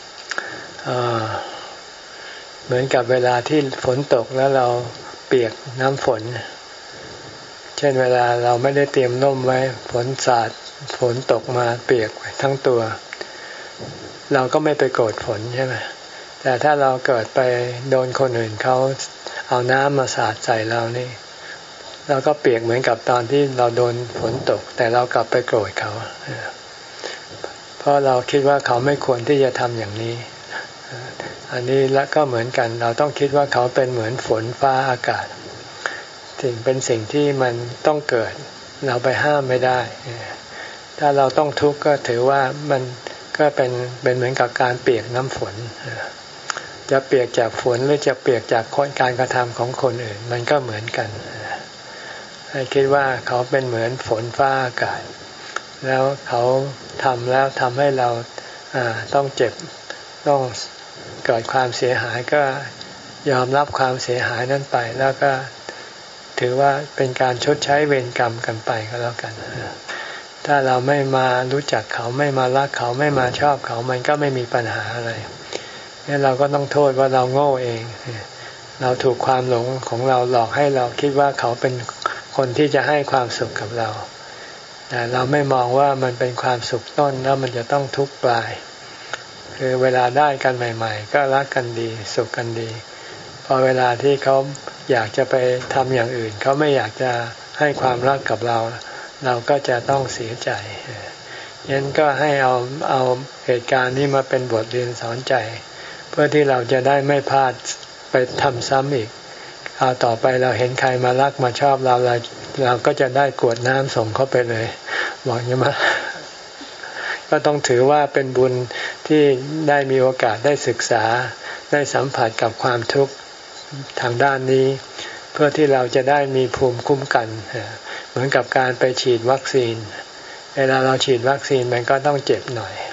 เหมือนกับเวลาที่ฝนตกแล้วเราเปียกน้ำฝนเช่นเวลาเราไม่ได้เตรียมร่มไว้ฝนสาดฝนตกมาเปียกทั้งตัวเราก็ไม่ไปโกรธฝนใช่ไหมแต่ถ้าเราเกิดไปโดนคนอื่นเขาเอาน้ำมาสาดใส่เรานี่เราก็เปียกเหมือนกับตอนที่เราโดนฝนตกแต่เรากลับไปโกรธเขาเพราะเราคิดว่าเขาไม่ควรที่จะทำอย่างนี้อันนี้และก็เหมือนกันเราต้องคิดว่าเขาเป็นเหมือนฝนฟ้าอากาศสิ่งเป็นสิ่งที่มันต้องเกิดเราไปห้ามไม่ได้ถ้าเราต้องทุกข์ก็ถือว่ามันก็เป็นเป็นเหมือนกับการเปียกน้ำฝนจะเปียกจากฝนหรือจะเปียกจากการกระทำของคนอื่นมันก็เหมือนกันให้คิดว่าเขาเป็นเหมือนฝนฟ้าอากาศแล้วเขาทำแล้วทำให้เราต้องเจ็บต้องเกิดความเสียหายก็ยอมรับความเสียหายนั้นไปแล้วก็ถือว่าเป็นการชดใช้เวรกรรมกันไปก็แล้วกันถ้าเราไม่มารู้จักเขาไม่มารักเขาไม่มาชอบเขามันก็ไม่มีปัญหาอะไรนี่เราก็ต้องโทษว่าเราโง่เองเราถูกความหลงของเราหลอกให้เราคิดว่าเขาเป็นคนที่จะให้ความสุขกับเราแต่เราไม่มองว่ามันเป็นความสุขต้นแล้วมันจะต้องทุกข์ปลายคือเวลาได้กันใหม่ๆก็รักกันดีสุขกันดีพอเวลาที่เขาอยากจะไปทำอย่างอื่นเขาไม่อยากจะให้ความรักกับเราเราก็จะต้องเสียใจงั้นก็ให้เอาเอาเหตุการณ์นี้มาเป็นบทเรียนสอนใจเพื่อที่เราจะได้ไม่พลาดไปทำซ้ำอีกเอาต่อไปเราเห็นใครมารักมาชอบเราเราเราก็จะได้กรวดน้ำส่งเข้าไปเลยบอกอย่างนี้ก็ต้องถือว่าเป็นบุญที่ได้มีโอกาสได้ศึกษาได้สัมผัสกับความทุกข์ทางด้านนี้เพื่อที่เราจะได้มีภูมิคุ้มกันเหมือนกับการไปฉีดวัคซีนเวลาเราฉีดวัคซีนมันก็ต้องเจ็บหน่อย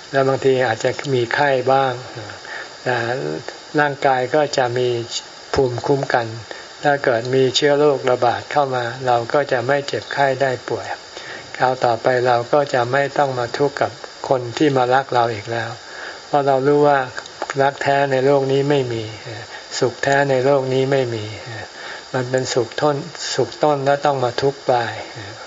แล้วบางทีอาจจะมีไข้บ้างแต่ร่างกายก็จะมีภูมิคุ้มกันถ้าเกิดมีเชื้อโรคระบาดเข้ามาเราก็จะไม่เจ็บไข้ได้ป่วยคราวต่อไปเราก็จะไม่ต้องมาทุกข์กับคนที่มารักเราอีกแล้วเพราะเรารู้ว่ารักแท้ในโลกนี้ไม่มีสุขแท้ในโลกนี้ไม่มีมันเป็นสุขต้นสุขต้นแล้วต้องมาทุกข์ปลาย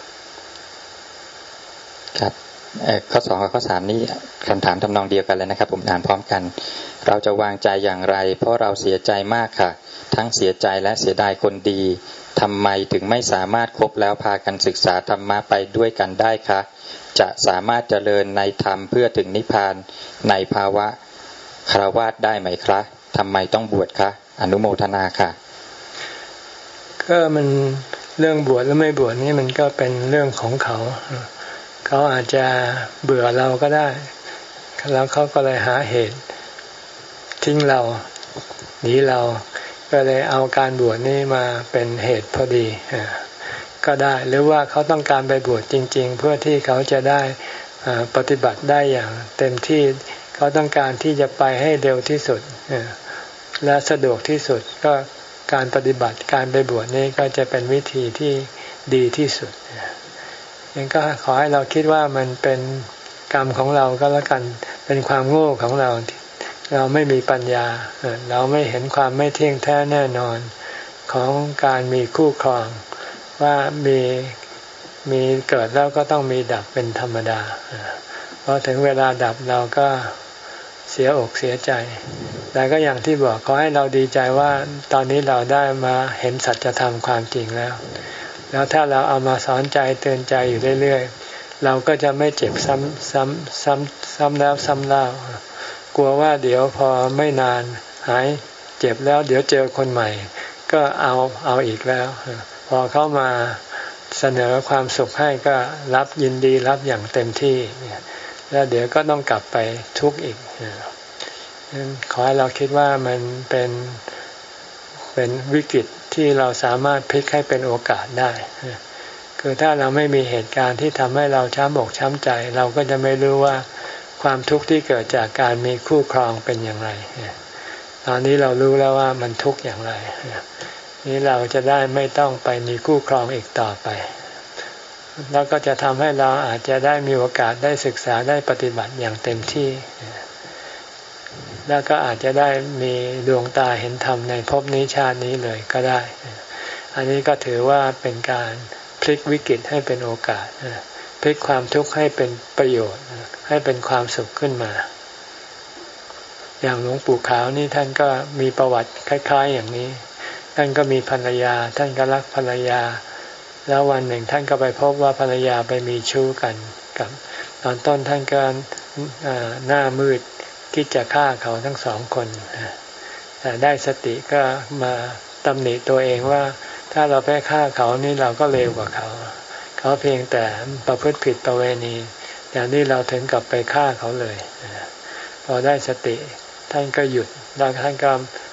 ครับข้อสองกับข้อสามนี้คำถามทำนองเดียวกันเลยนะครับผมอ่านพร้อมกันเราจะวางใจอย่างไรเพราะเราเสียใจมากค่ะทั้งเสียใจและเสียดายคนดีทำไมถึงไม่สามารถคบแล้วพากันศึกษาธรรมะไปด้วยกันได้คะจะสามารถเจริญในธรรมเพื่อถึงนิพพานในภาวะฆราวาสได้ไหมคะทำไมต้องบวชคะอนุโมทนาค่ะก็มันเรื่องบวชหรือไม่บวชนี่มันก็เป็นเรื่องของเขาเขาอาจจะเบื่อเราก็ได้แล้วเขาก็เลยหาเหตุทิ้งเราหนีเราก็เลยเอาการบวชนี่มาเป็นเหตุพอดีก็ได้หรือว่าเขาต้องการไปบวชจริงๆเพื่อที่เขาจะได้ปฏิบัติได้อย่างเต็มที่เขาต้องการที่จะไปให้เร็วที่สุดและสะดวกที่สุดก็การปฏิบัติการไปบวชนี่ก็จะเป็นวิธีที่ดีที่สุดยังก็ขอให้เราคิดว่ามันเป็นกรรมของเราก็แล้วกันเป็นความโง่ของเราเราไม่มีปัญญาเราไม่เห็นความไม่เที่ยงแท้แน่นอนของการมีคู่ครองว่ามีมีเกิดแล้วก็ต้องมีดับเป็นธรรมดาพอถึงเวลาดับเราก็เสียอกเสียใจแต่ก็อย่างที่บอกขอให้เราดีใจว่าตอนนี้เราได้มาเห็นสัจธรรมความจริงแล้วแล้วถ้าเราเอามาสอนใจเตือนใจอยู่เรื่อยๆเราก็จะไม่เจ็บซ้ำซ้ำซ้ำซ้ำแล้วซ้ำเล่ากลัวว่าเดี๋ยวพอไม่นานหายเจ็บแล้วเดี๋ยวเจอคนใหม่ก็เอาเอาอีกแล้วพอเข้ามาเสนอความสุขให้ก็รับยินดีรับอย่างเต็มที่แล้วเดี๋ยวก็ต้องกลับไปทุกข์อีกขอให้เราคิดว่ามันเป็นเป็นวิกฤตที่เราสามารถพลิกให้เป็นโอกาสได้คือถ้าเราไม่มีเหตุการณ์ที่ทำให้เราช้ำอกช้ำใจเราก็จะไม่รู้ว่าความทุกข์ที่เกิดจากการมีคู่ครองเป็นอย่างไรตอนนี้เรารู้แล้วว่ามันทุกข์อย่างไรนี้เราจะได้ไม่ต้องไปมีคู่ครองอีกต่อไปแล้วก็จะทำให้เราอาจจะได้มีโอกาสได้ศึกษาได้ปฏิบัติอย่างเต็มที่แล้วก็อาจจะได้มีดวงตาเห็นธรรมในภพนี้ชาตินี้เลยก็ได้อันนี้ก็ถือว่าเป็นการพลิกวิกฤตให้เป็นโอกาสพลิกความทุกข์ให้เป็นประโยชน์ให้เป็นความสุขขึ้นมาอย่างหลวงปู่ขาวนี่ท่านก็มีประวัติคล้ายๆอย่างนี้ท่านก็มีภรรยาท่านก็รักภรรยาแล้ววันหนึ่งท่านก็ไปพบว่าภรรยาไปมีชู้กันกับตอนต้นท่านก็หน้ามืดคิดจะฆ่าเขาทั้งสองคนแต่ได้สติก็มาตำหนิตัวเองว่าถ้าเราไปฆ่าเขานี่เราก็เลวกว่าเขาเขาเพียงแต่ประพฤติผิดประเวณีอย่างนี้เราถึงกับไปฆ่าเขาเลยพอได้สติท่านก็หยุดแล้วท่านก็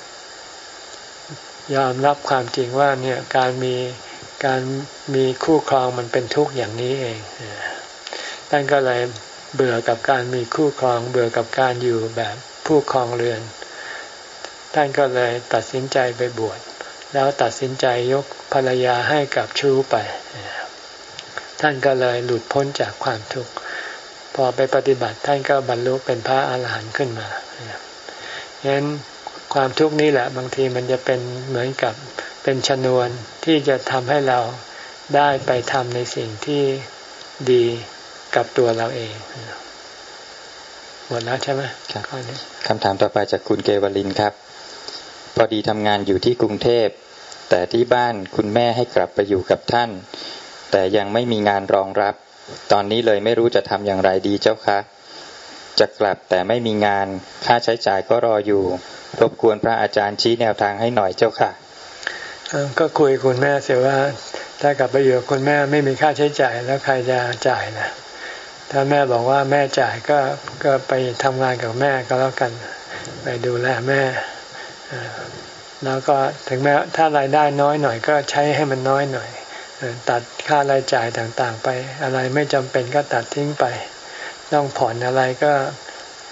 ยอมรับความจริงว่าเนี่ยการมีการมีคู่ครองมันเป็นทุกข์อย่างนี้เองท่านก็เลยเบื่อกับการมีคู่ครองเบื่อกับการอยู่แบบผู้ครองเรือนท่านก็เลยตัดสินใจไปบวชแล้วตัดสินใจยกภรรยาให้กับชู้ไปท่านก็เลยหลุดพ้นจากความทุกข์พอไปปฏิบัติท่านก็บรรลุเป็นพระอาหารหันต์ขึ้นมาฉะนั้นความทุกข์นี้แหละบางทีมันจะเป็นเหมือนกับเป็นชนวนที่จะทำให้เราได้ไปทำในสิ่งที่ดีกับตัวเราเองหมดแล้วใช่ไหมครับคำถามต่อไปจากคุณเกวลินครับพอดีทำงานอยู่ที่กรุงเทพแต่ที่บ้านคุณแม่ให้กลับไปอยู่กับท่านแต่ยังไม่มีงานรองรับตอนนี้เลยไม่รู้จะทำอย่างไรดีเจ้าคะจะกลับแต่ไม่มีงานค่าใช้จ่ายก็รออยู่รบกวนพระอาจารย์ชี้แนวทางให้หน่อยเจ้าค่ะก็คุยคุณแม่เสียว่าถ้ากลับไปอยู่กับคุณแม่ไม่มีค่าใช้จ่ายแล้วใครจะจ่ายนะถ้าแม่บอกว่าแม่จ่ายก็ก็ไปทำงานกับแม่ก็แล้วกันไปดูแลแม่แล้วก็ถึงแม้ถ้ารายได้น้อยหน่อยก็ใช้ให้มันน้อยหน่อยตัดค่ารายจ่ายต่างๆไปอะไรไม่จำเป็นก็ตัดทิ้งไปต้องผ่อนอะไรก็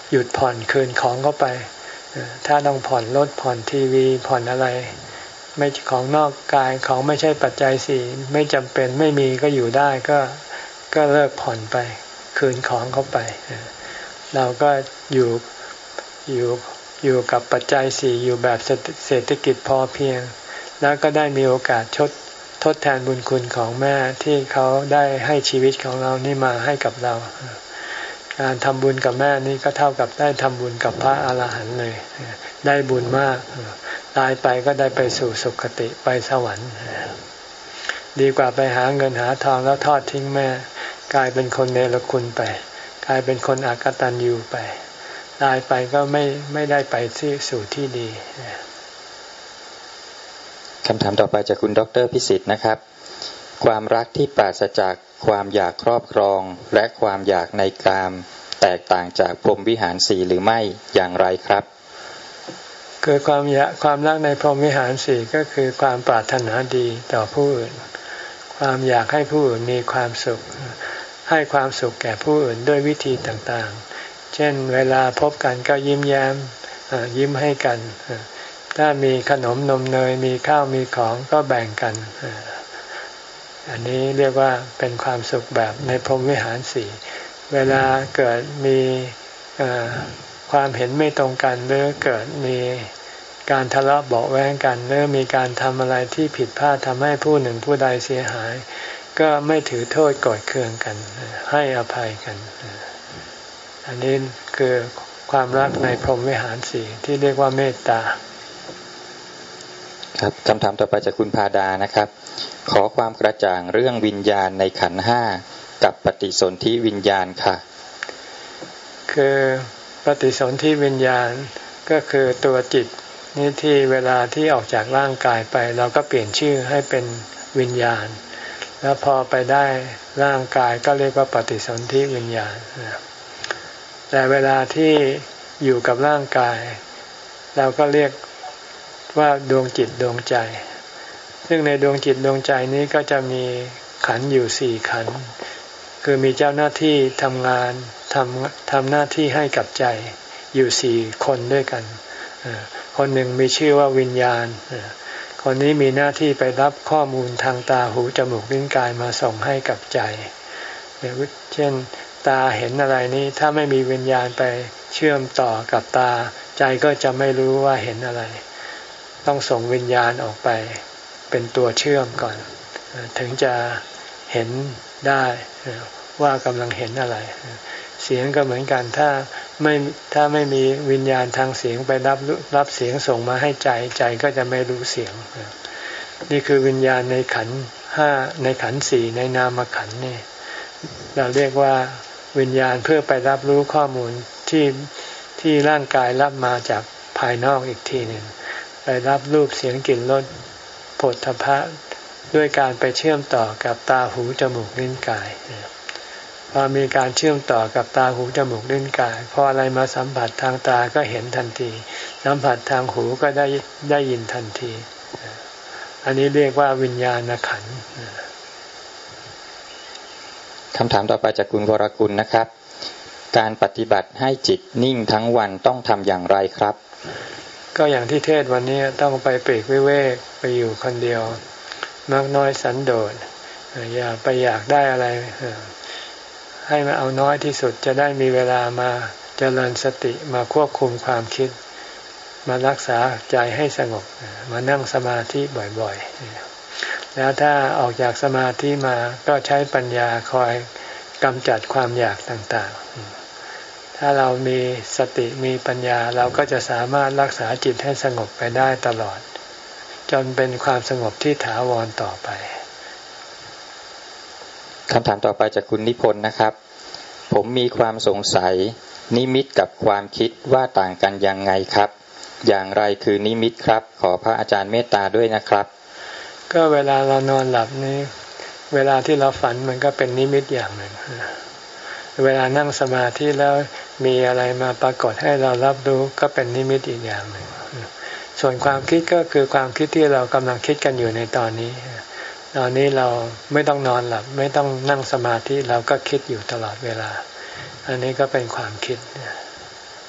หยุดผ่อนคืนของเข้าไปถ้าต้องผ่อนรถผ่อนทีวีผ่อนอะไรไม่ของนอกกายของไม่ใช่ปัจจัยสี่ไม่จำเป็นไม่มีก็อยู่ได้ก็ก็เลิกผ่อนไปคืนของเข้าไปเราก็อยู่อยู่อยู่กับปัจจัยสี่อยู่แบบเศรษฐกิจพอเพียงแล้วก็ได้มีโอกาสชดทดแทนบุญคุณของแม่ที่เขาได้ให้ชีวิตของเรานี่มาให้กับเราการทำบุญกับแม่นี่ก็เท่ากับได้ทำบุญกับพระอาหารหันต์เลยได้บุญมากตายไปก็ได้ไปสู่สุคติไปสวรรค์ดีกว่าไปหาเงินหาทองแล้วทอดทิ้งแม่กลายเป็นคนเนรคุณไปกลายเป็นคนอกตัญญูไปตายไปก็ไม่ไม่ได้ไปที่สู่ที่ดีคำถามต่อไปจากคุณดร.พิสิทธิ์นะครับความรักที่ปราศจากความอยากครอบครองและความอยากในกามแตกต่างจากพรหมวิหารสี่หรือไม่อย่างไรครับคือความอยากความรักในพรหมวิหารสี่ก็คือความปรารถนาดีต่อผู้อื่นความอยากให้ผู้อื่นมีความสุขให้ความสุขแก่ผู้อื่นด้วยวิธีต่างๆเช่นเวลาพบกันก็ยิ้มแย้มยิ้มให้กันถ้ามีขนมนมเนยมีข้าวมีของก็แบ่งกันอันนี้เรียกว่าเป็นความสุขแบบในพรหมวิหารสี่เวลาเกิดมีความเห็นไม่ตรงกันหรือเกิดมีการทะเลาะเบาะแว้งกันหรือมีการทำอะไรที่ผิดพลาดทำให้ผู้หนึ่งผู้ใดเสียหายก็ไม่ถือโทษโกรธเคืองกันให้อภัยกันอันนี้คือความรักในพรหมวิหารสี่ที่เรียกว่าเมตตาครับคำถามต่อไปจากคุณพาดานะครับขอความกระจ่างเรื่องวิญญาณในขันธ์ห้ากับปฏิสนธิวิญญาณค่ะคือปฏิสนธิวิญญาณก็คือตัวจิตนี่ที่เวลาที่ออกจากร่างกายไปเราก็เปลี่ยนชื่อให้เป็นวิญญาณแล้วพอไปได้ร่างกายก็เรียกว่าปฏิสนธิวิญญาณแต่เวลาที่อยู่กับร่างกายเราก็เรียกว่าดวงจิตดวงใจซึ่งในดวงจิตดวงใจนี้ก็จะมีขันธ์อยู่สี่ขันธ์คือมีเจ้าหน้าที่ทำงานทำทำหน้าที่ให้กับใจอยู่สี่คนด้วยกันคนหนึ่งมีชื่อว่าวิญญาณคนนี้มีหน้าที่ไปรับข้อมูลทางตาหูจมูกลิ้นกายมาส่งให้กับใจเช่นตาเห็นอะไรนี้ถ้าไม่มีวิญญาณไปเชื่อมต่อกับตาใจก็จะไม่รู้ว่าเห็นอะไรต้องส่งวิญญาณออกไปเป็นตัวเชื่อมก่อนถึงจะเห็นได้ว่ากำลังเห็นอะไรเสียงก็เหมือนกันถ้าไม่ถ้าไม่มีวิญญาณทางเสียงไปรับรับเสียงส่งมาให้ใจใจก็จะไม่รู้เสียงนี่คือวิญญาณในขันธ์ห้าในขันธ์สี่ในนามขันธ์นี่เราเรียกว่าวิญญาณเพื่อไปรับรู้ข้อมูลที่ที่ร่างกายรับมาจากภายนอกอีกทีหนึ่งไปรับรูปเสียงกลิ่นรสโผฏฐัพพะด้วยการไปเชื่อมต่อกับตาหูจมูกลิ้นกายพอมีการเชื่อมต่อกับตาหูจมูกลิ้นกายพออะไรมาสัมผัสทางตาก็เห็นทันทีสัมผัสทางหูก็ได้ได้ยินทันทีอันนี้เรียกว่าวิญญาณขันธ์คำถามต่อไปจากคุณวรกุลนะครับการปฏิบัติให้จิตนิ่งทั้งวันต้องทำอย่างไรครับก็อย่างที่เทศวันนี้ต้องไปปลีกวิเวกไปอยู่คนเดียวมากน้อยสันโดษอย่าไปอยากได้อะไรให้มาเอาน้อยที่สุดจะได้มีเวลามาเจริญสติมาควบคุมความคิดมารักษาใจให้สงบมานั่งสมาธิบ่อยๆแล้วถ้าออกจากสมาธิมาก็ใช้ปัญญาคอยกำจัดความอยากต่างๆถ้าเรามีสติมีปัญญาเราก็จะสามารถรักษาจิตให้สงบไปได้ตลอดจนเป็นความสงบที่ถาวรต่อไปคำถามต่อไปจากคุณนิพนธ์นะครับผมมีความสงสัยนิมิตกับความคิดว่าต่างกันยังไงครับอย่างไรคือนิมิตครับขอพระอาจารย์เมตตาด้วยนะครับก็เวลาเรานอนหลับนี้เวลาที่เราฝันมันก็เป็นนิมิตอย่างหนึ่งเวลานั่งสมาธิแล้วมีอะไรมาปรากฏให้เรารับรู้ก็เป็นนิมิตอีกอย่างหนึ่งส่วนความคิดก็คือความคิดที่เรากำลังคิดกันอยู่ในตอนนี้ตอนนี้เราไม่ต้องนอนหลับไม่ต้องนั่งสมาธิเราก็คิดอยู่ตลอดเวลาอันนี้ก็เป็นความคิด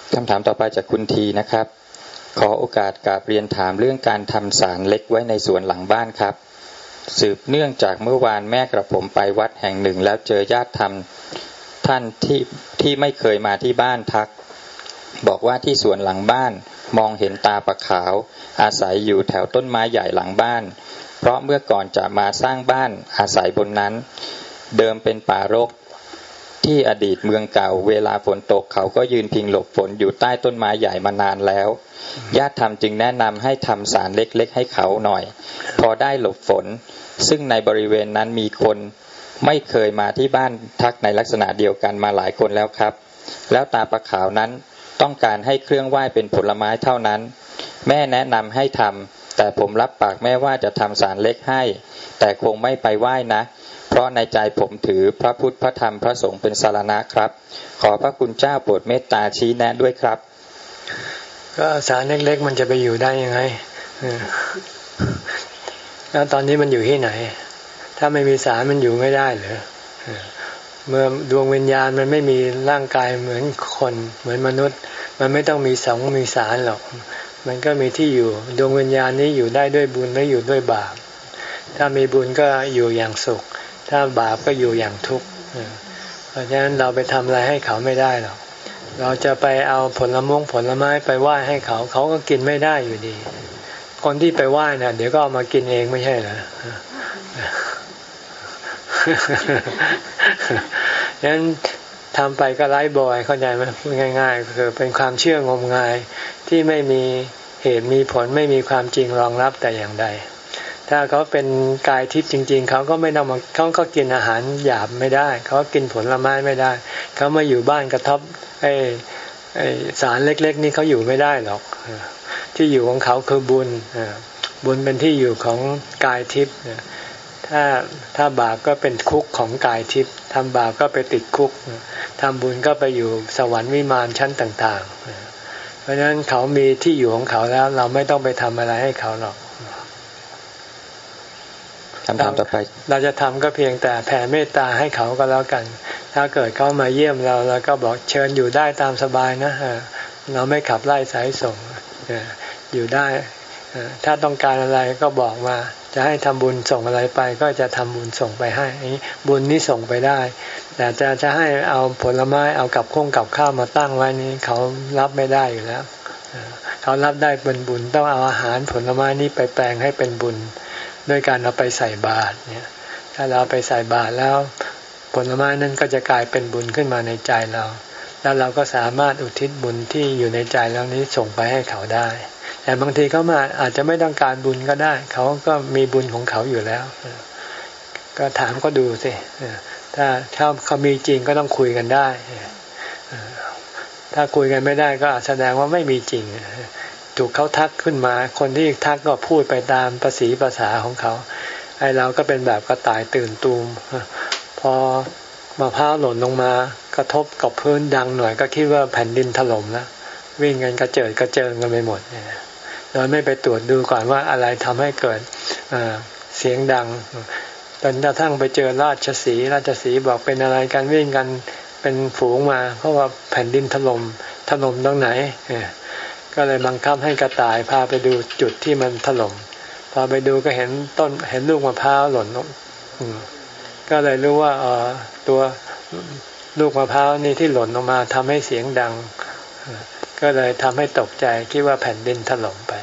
คำถามต่อไปจากคุณทีนะครับขอโอกาสกราบเรียนถามเรื่องการทำศาลเล็กไว้ในสวนหลังบ้านครับสืบเนื่องจากเมื่อวานแม่กระผมไปวัดแห่งหนึ่งแล้วเจอญาติธรรมท่านที่ที่ไม่เคยมาที่บ้านทักบอกว่าที่สวนหลังบ้านมองเห็นตาปะขาวอาศัยอยู่แถวต้นไม้ใหญ่หลังบ้านเพราะเมื่อก่อนจะมาสร้างบ้านอาศัยบนนั้นเดิมเป็นป่ารกที่อดีตเมืองเก่าเวลาฝนตกเขาก็ยืนพิงหลบฝนอยู่ใต้ต้นไม้ใหญ่มานานแล้วญาติธรรมจึงแนะนำให้ทำศาลเล็กๆให้เขาหน่อยพอได้หลบฝนซึ่งในบริเวณนั้นมีคนไม่เคยมาที่บ้านทักในลักษณะเดียวกันมาหลายคนแล้วครับแล้วตาปะขาวนั้นต้องการให้เครื่องไหว้เป็นผลไม้เท่านั้นแม่แนะนำให้ทำแต่ผมรับปากแม่ว่าจะทำศาลเล็กให้แต่คงไม่ไปไหว้นะเพราะในใจผมถือพระพุทธพระธรรมพระสงฆ์เป็นสรณะครับขอพระคุณเจ้าโปรดเมตตาชี้แนะด้วยครับก็ศาลเล็กๆมันจะไปอยู่ได้ยังไงแล้วตอนนี้มันอยู่ที่ไหนถ้าไม่มีศาลมันอยู่ไม่ได้เหรอเมื่อดวงวิญญาณมันไม่มีร่างกายเหมือนคนเหมือนมนุษย์มันไม่ต้องมีสงฆ์มีศาลหรอกมันก็มีที่อยู่ดวงวิญญาณนี้อยู่ได้ด้วยบุญและอยู่ด้วยบาปถ้ามีบุญก็อยู่อย่างสุขถ้าบาปก็อยู่อย่างทุกข์เพราะฉะนั้นเราไปทำอะไรให้เขาไม่ได้หรอกเราจะไปเอาผลมงผลไม้ไปไหว้ให้เขาเขาก็กินไม่ได้อยู่ดีคนที่ไปไหว้น่ะเดี๋ยวก็เอามากินเองไม่ใช่เหรอฉะนั้นทำไปก็ไร้บอยเข้าใจไหมง่ายๆคือเป็นความเชื่องมงายที่ไม่มีเหตุมีผลไม่มีความจริงรองรับแต่อย่างใดถ้าเขาเป็นกายทิพย์จริงๆเขาก็ไม่ต้องมาเขาก็กินอาหารหยาบไม่ได้เขากินผลไม้ไม่ได้เขามาอยู่บ้านกระทบไอ้ไอ้สารเล็กๆนี่เขาอยู่ไม่ได้หรอกที่อยู่ของเขาคือบุญบุญเป็นที่อยู่ของกายทิพย์ถ้าถ้าบาปก็เป็นคุกของกายทิพย์ทำบาปก็ไปติดคุกทำบุญก็ไปอยู่สวรรค์วิมานชั้นต่างๆเพราะฉะนั้นเขามีที่อยู่ของเขาแล้วเราไม่ต้องไปทำอะไรให้เขาหรอกคำถามต่อไปเราจะทำก็เพียงแต่แผ่เมตตาให้เขาก็แล้วกันถ้าเกิดเขามาเยี่ยมเราแล้วก็บอกเชิญอยู่ได้ตามสบายนะเราไม่ขับไล่สายส่งอยู่ได้ถ้าต้องการอะไรก็บอกมาจะให้ทำบุญส่งอะไรไปก็จะทำบุญส่งไปให้บุญนี้ส่งไปได้แต่จะจะให้เอาผลไม้เอากับข้องกับข้าวมาตั้งไว้นี้เขารับไม่ได้อยู่แล้วเขารับได้เป็นบุญต้องเอาอาหารผลไม้นี้ไปแปลงให้เป็นบุญด้วยการเอาไปใส่บาตรเนี่ยถ้าเราไปใส่บาตรแล้วผลไม้นั้นก็จะกลายเป็นบุญขึ้นมาในใจเราแล้วเราก็สามารถอุทิศบุญที่อยู่ในใจแล้วนี้ส่งไปให้เขาได้แต่บางทีเขามาอาจจะไม่ต้องการบุญก็ได้เขาก็มีบุญของเขาอยู่แล้วก็ถามก็ดูสิถ้าถ้าเขามีจริงก็ต้องคุยกันได้ถ้าคุยกันไม่ได้ก็แสดงว่าไม่มีจริงถูกเขาทักขึ้นมาคนที่ทักก็พูดไปตามภาษีภาษาของเขาไอ้เราก็เป็นแบบกระต่ายตื่นตูมพอมะพร้าวหล่นลงมากระทบกับพื้นดังหน่อยก็คิดว่าแผ่นดินถล่มแล้ววิ่งกันกระเจิดกระเจิงกันไปหมดโดยไม่ไปตรวจดูก่อนว่าอะไรทำให้เกิดเสียงดังจนกระทั่งไปเจอราชสีห์ราชสีห์บอกเป็นอะไรกันวิ่งกันเป็นฝูงมาเพราะว่าแผ่นดินถล่มถล่มตรงไหนก็เลยบังคับให้กระต่ายพาไปดูจุดที่มันถล่มพอไปดูก็เห็นต้นเห็นลูกมะพร้าวหล่นก็เลยรู้ว่าอ๋อตัวลูกมะพร้าวนี่ที่หล่นลงมาทำให้เสียงดังก็เลยทำให้ตกใจคิดว่าแผ่นดินถล่มไป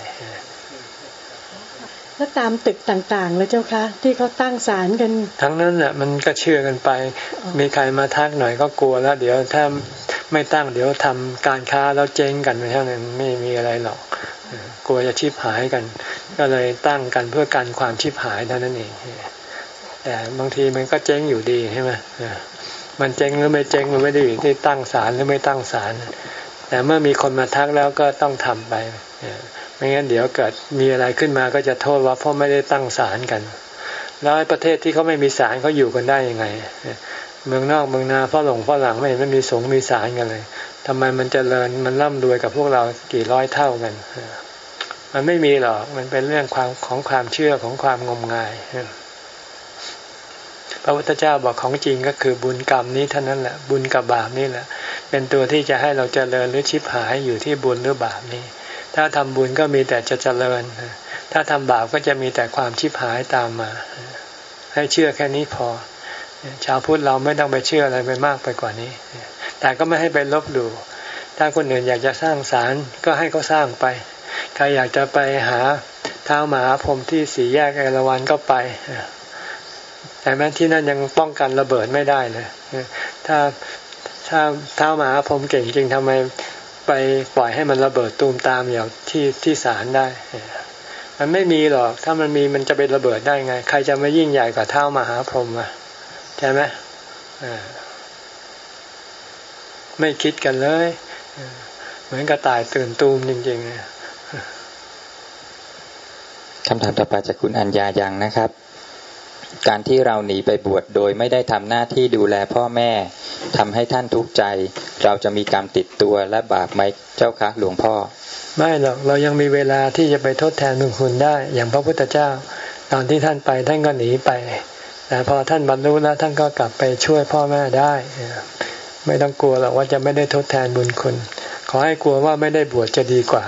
แล้วตามตึกต่างๆเลยเจ้าคะที่เขาตั้งศาลกันทั้งนั้นแหละมันก็เชื่อกันไปมีใครมาทักหน่อยก็กลัวแล้วเดี๋ยวถ้าไม่ตั้งเดี๋ยวทำการค้าแล้วเจ๊งกันไม่ใช่นั้นไม่มีอะไรหรอกกลัวจะชิบหายกันก็เลยตั้งกันเพื่อกันความชิบหายเท่านั้นเองแต่บางทีมันก็เจ๊งอยู่ดีใช่ไหมมันเจ๊งหรือไม่เจ๊งมันไม่ได้อยู่ที่ตั้งศาลหรือไม่ตั้งศาลแต่เมื่อมีคนมาทักแล้วก็ต้องทำไปไม่งั้นเดี๋ยวเกิดมีอะไรขึ้นมาก็จะโทษว่าเพราะไม่ได้ตั้งศาลกันแล้วประเทศที่เขาไม่มีศาลเขาอยู่กันได้ยังไงเมืองนอกเมืองนาฝรั่งฝรั่งไม่ไม่มีสงฆ์มีศาลกันเลยทำไมมันเจริญมันร่ำรวยกับพวกเรากี่ร้อยเท่ากันมันไม่มีหรอกมันเป็นเรื่องความของความเชื่อของความงมงายพระพุทธเจ้าบอกของจริงก็คือบุญกรรมนี้เท่านั้นแหละบุญกับบาปนี่แหละเป็นตัวที่จะให้เราเจริญหรือชิบหายอยู่ที่บุญหรือบาปนี้ถ้าทำบุญก็มีแต่จะเจริญถ้าทำบาปก็จะมีแต่ความชิบหายตามมาให้เชื่อแค่นี้พอชาวพุทธเราไม่ต้องไปเชื่ออะไรไปมากไปกว่านี้แต่ก็ไม่ให้ไปลบหลู่ถ้าคนอื่นอยากจะสร้างศาลก็ให้เขาสร้างไปใครอยากจะไปหาท้าวมหาพรหมที่สี่แยกเอราวัณก็ไปแต่แม้ที่นั่นยังป้องกันระเบิดไม่ได้เลยถ้าถ้าท้าวมหาพรหมเก่งจริงทำไมไปปล่อยให้มันระเบิดตูมตามอย่างที่ที่ศาลได้มันไม่มีหรอกถ้ามันมีมันจะเป็นระเบิดได้ไงใครจะไม่ยิ่งใหญ่กว่าท้าวมหาพรหมอ่ะใช่ไหมไม่คิดกันเลยเหมือนกระต่ายตื่นตูมจริงๆคำถามต่อไปจากคุณอัญญายังนะครับการที่เราหนีไปบวชโดยไม่ได้ทำหน้าที่ดูแลพ่อแม่ทำให้ท่านทุกข์ใจเราจะมีกรรมติดตัวและบาปไหมเจ้าคะหลวงพ่อไม่หรอกเรายังมีเวลาที่จะไปทดแทนบุญคุณได้อย่างพระพุทธเจ้าตอนที่ท่านไปท่านก็หนีไปแต่พอท่านบรรลุแล้วท่านก็กลับไปช่วยพ่อแม่ได้ไม่ต้องกลัวหรอกว่าจะไม่ได้ทดแทนบุญคุณขอให้กลัวว่าไม่ได้บวชจะดีกว่า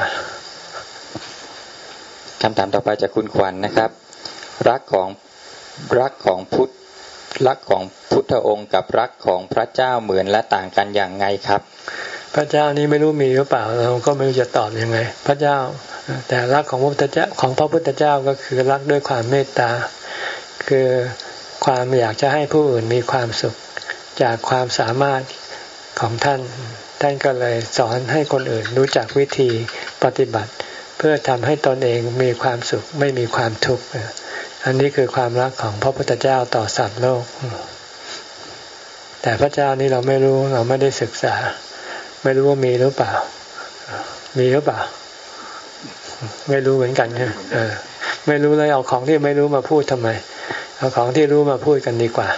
คำถามต่อไปจากคุณขวัญ นะครับรักของรักของพุทธรักของพุทธองค์กับรักของพระเจ้าเหมือนและต่างกันอย่างไงครับพระเจ้านี้ไม่รู้มีหรือเปล่าเราก็ไม่รู้จะตอบยังไงพระเจ้าแต่รักของพระพุทธเจ้าของพระพุทธเจ้าก็คือรักด้วยความเมตตาคือความอยากจะให้ผู้อื่นมีความสุขจากความสามารถของท่านท่านก็เลยสอนให้คนอื่นรู้จักวิธีปฏิบัติเพื่อทำให้ตนเองมีความสุขไม่มีความทุกข์อันนี้คือความรักของพระพุทธเจ้าต่อสัตว์โลกแต่พระเจ้านี่เราไม่รู้เราไม่ได้ศึกษาไม่รู้ว่ามีหรือเปล่ามีหรือเปล่าไม่รู้เหมือนกันเนี่ยเออไม่รู้เลยเอาของที่ไม่รู้มาพูดทำไมเอาของที่รู้มาพูดกันดีกว่า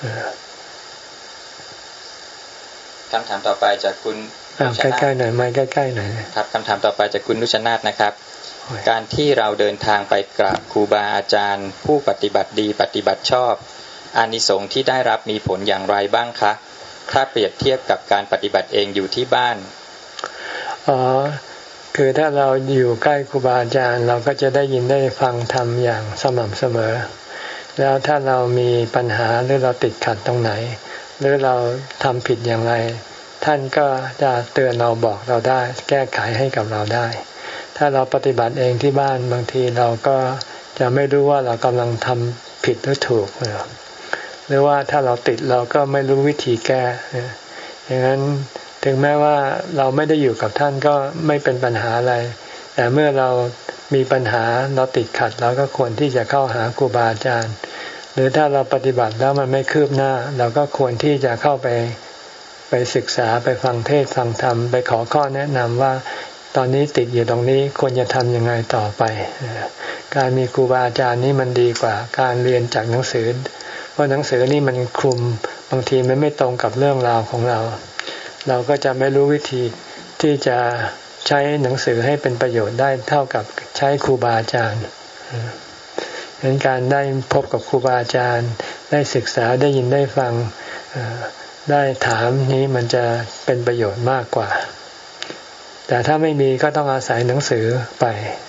คำถามต่อไปจากคุณใกล้ๆหน่อยไม่ใกล้ๆหน่อยครับคำถามต่อไปจากคุณนุชนาธนะครับการที่เราเดินทางไปกราบครูบาอาจารย์ผู้ปฏิบัติดีปฏิบัติชอบอานิสงส์ที่ได้รับมีผลอย่างไรบ้างคะถ้าเปรียบเทียบกับการปฏิบัติเองอยู่ที่บ้านอ๋อคือถ้าเราอยู่ใกล้ครูบาอาจารย์เราก็จะได้ยินได้ฟังธรรมอย่างสม่ำเสมอแล้วถ้าเรามีปัญหาหรือเราติดขัดตรงไหนหรือเราทำผิดอย่างไรท่านก็จะเตือนเราบอกเราได้แก้ไขให้กับเราได้ถ้าเราปฏิบัติเองที่บ้านบางทีเราก็จะไม่รู้ว่าเรากำลังทำผิดหรือถูกหรือว่าถ้าเราติดเราก็ไม่รู้วิธีแก้อย่างนั้นถึงแม้ว่าเราไม่ได้อยู่กับท่านก็ไม่เป็นปัญหาอะไรแต่เมื่อเรามีปัญหาเราติดขัดเราก็ควรที่จะเข้าหาครูบาอาจารย์หรือถ้าเราปฏิบัติแล้วมันไม่คืบหน้าเราก็ควรที่จะเข้าไปไปศึกษาไปฟังเทศน์ฟังธรรมไปขอข้อแนะนำว่าตอนนี้ติดอยู่ตรงนี้ควรจะทำยังไงต่อไปการมีครูบาอาจารย์นี่มันดีกว่าการเรียนจากหนังสือเพราะหนังสือนี่มันคลุมบางทีมันไม่ตรงกับเรื่องราวของเราเราก็จะไม่รู้วิธีที่จะใช้หนังสือให้เป็นประโยชน์ได้เท่ากับใช้ครูบาอาจารย์ดังนั้นการได้พบกับครูบาอาจารย์ได้ศึกษาได้ยินได้ฟังได้ถามนี้มันจะเป็นประโยชน์มากกว่าแต่ถ้าไม่มีก็ต้องอาศัยหนังสือไป